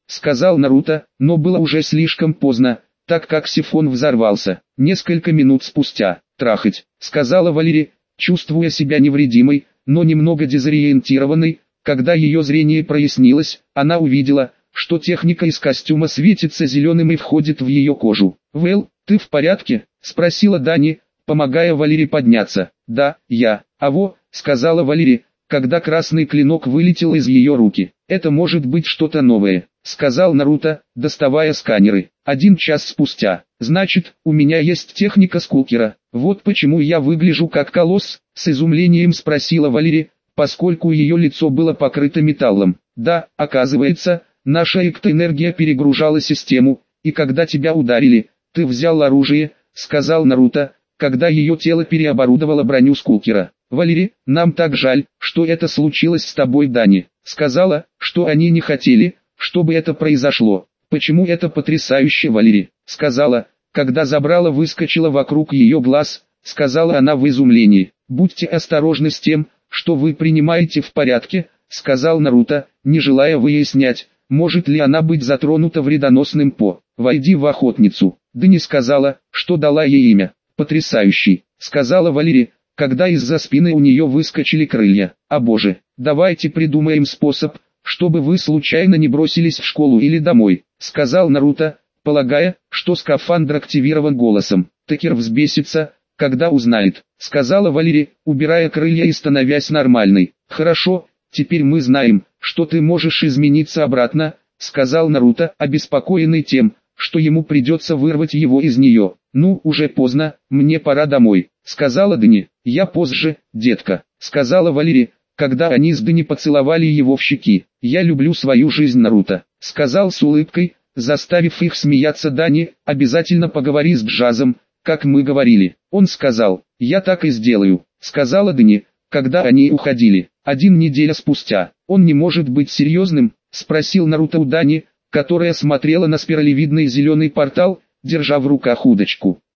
сказал Наруто, но было уже слишком поздно, так как сифон взорвался. Несколько минут спустя, трахать, сказала Валерия, чувствуя себя невредимой, но немного дезориентированной. Когда ее зрение прояснилось, она увидела, что техника из костюма светится зеленым и входит в ее кожу. «Вэл, ты в порядке?» – спросила Дани, помогая Валерии подняться. «Да, я». «Аво», – сказала Валерия, когда красный клинок вылетел из ее руки. «Это может быть что-то новое», – сказал Наруто, доставая сканеры. 1 час спустя. «Значит, у меня есть техника скулкера. Вот почему я выгляжу как колосс?» – с изумлением спросила Валерия, поскольку ее лицо было покрыто металлом. «Да, оказывается, наша эктоэнергия перегружала систему, и когда тебя ударили, ты взял оружие», — сказал Наруто, когда ее тело переоборудовало броню скулкера. «Валерия, нам так жаль, что это случилось с тобой, Дани. Сказала, что они не хотели, чтобы это произошло. Почему это потрясающе, Валерия?» Сказала, когда забрала выскочила вокруг ее глаз, сказала она в изумлении. «Будьте осторожны с тем, что вы принимаете в порядке», — сказал Наруто, не желая выяснять, может ли она быть затронута вредоносным по. «Войди в охотницу». Дани сказала, что дала ей имя. «Потрясающий», — сказала Валерия, когда из-за спины у нее выскочили крылья. «О боже, давайте придумаем способ, чтобы вы случайно не бросились в школу или домой», — сказал Наруто, полагая, что скафандр активирован голосом. «Текер взбесится, когда узнает», — сказала Валерия, убирая крылья и становясь нормальной. «Хорошо, теперь мы знаем, что ты можешь измениться обратно», — сказал Наруто, обеспокоенный тем, что ему придется вырвать его из нее. «Ну, уже поздно, мне пора домой», — сказала Дани. «Я позже, детка», — сказала Валерия, когда они с Дани поцеловали его в щеки. «Я люблю свою жизнь, Наруто», — сказал с улыбкой, заставив их смеяться. «Дани, обязательно поговори с Джазом, как мы говорили». Он сказал: «Я так и сделаю», — сказала Дани, когда они уходили. 1 неделя спустя. «Он не может быть серьезным?» — спросил Наруто у Дани, которая смотрела на спиралевидный зеленый портал, держа в руках удочку.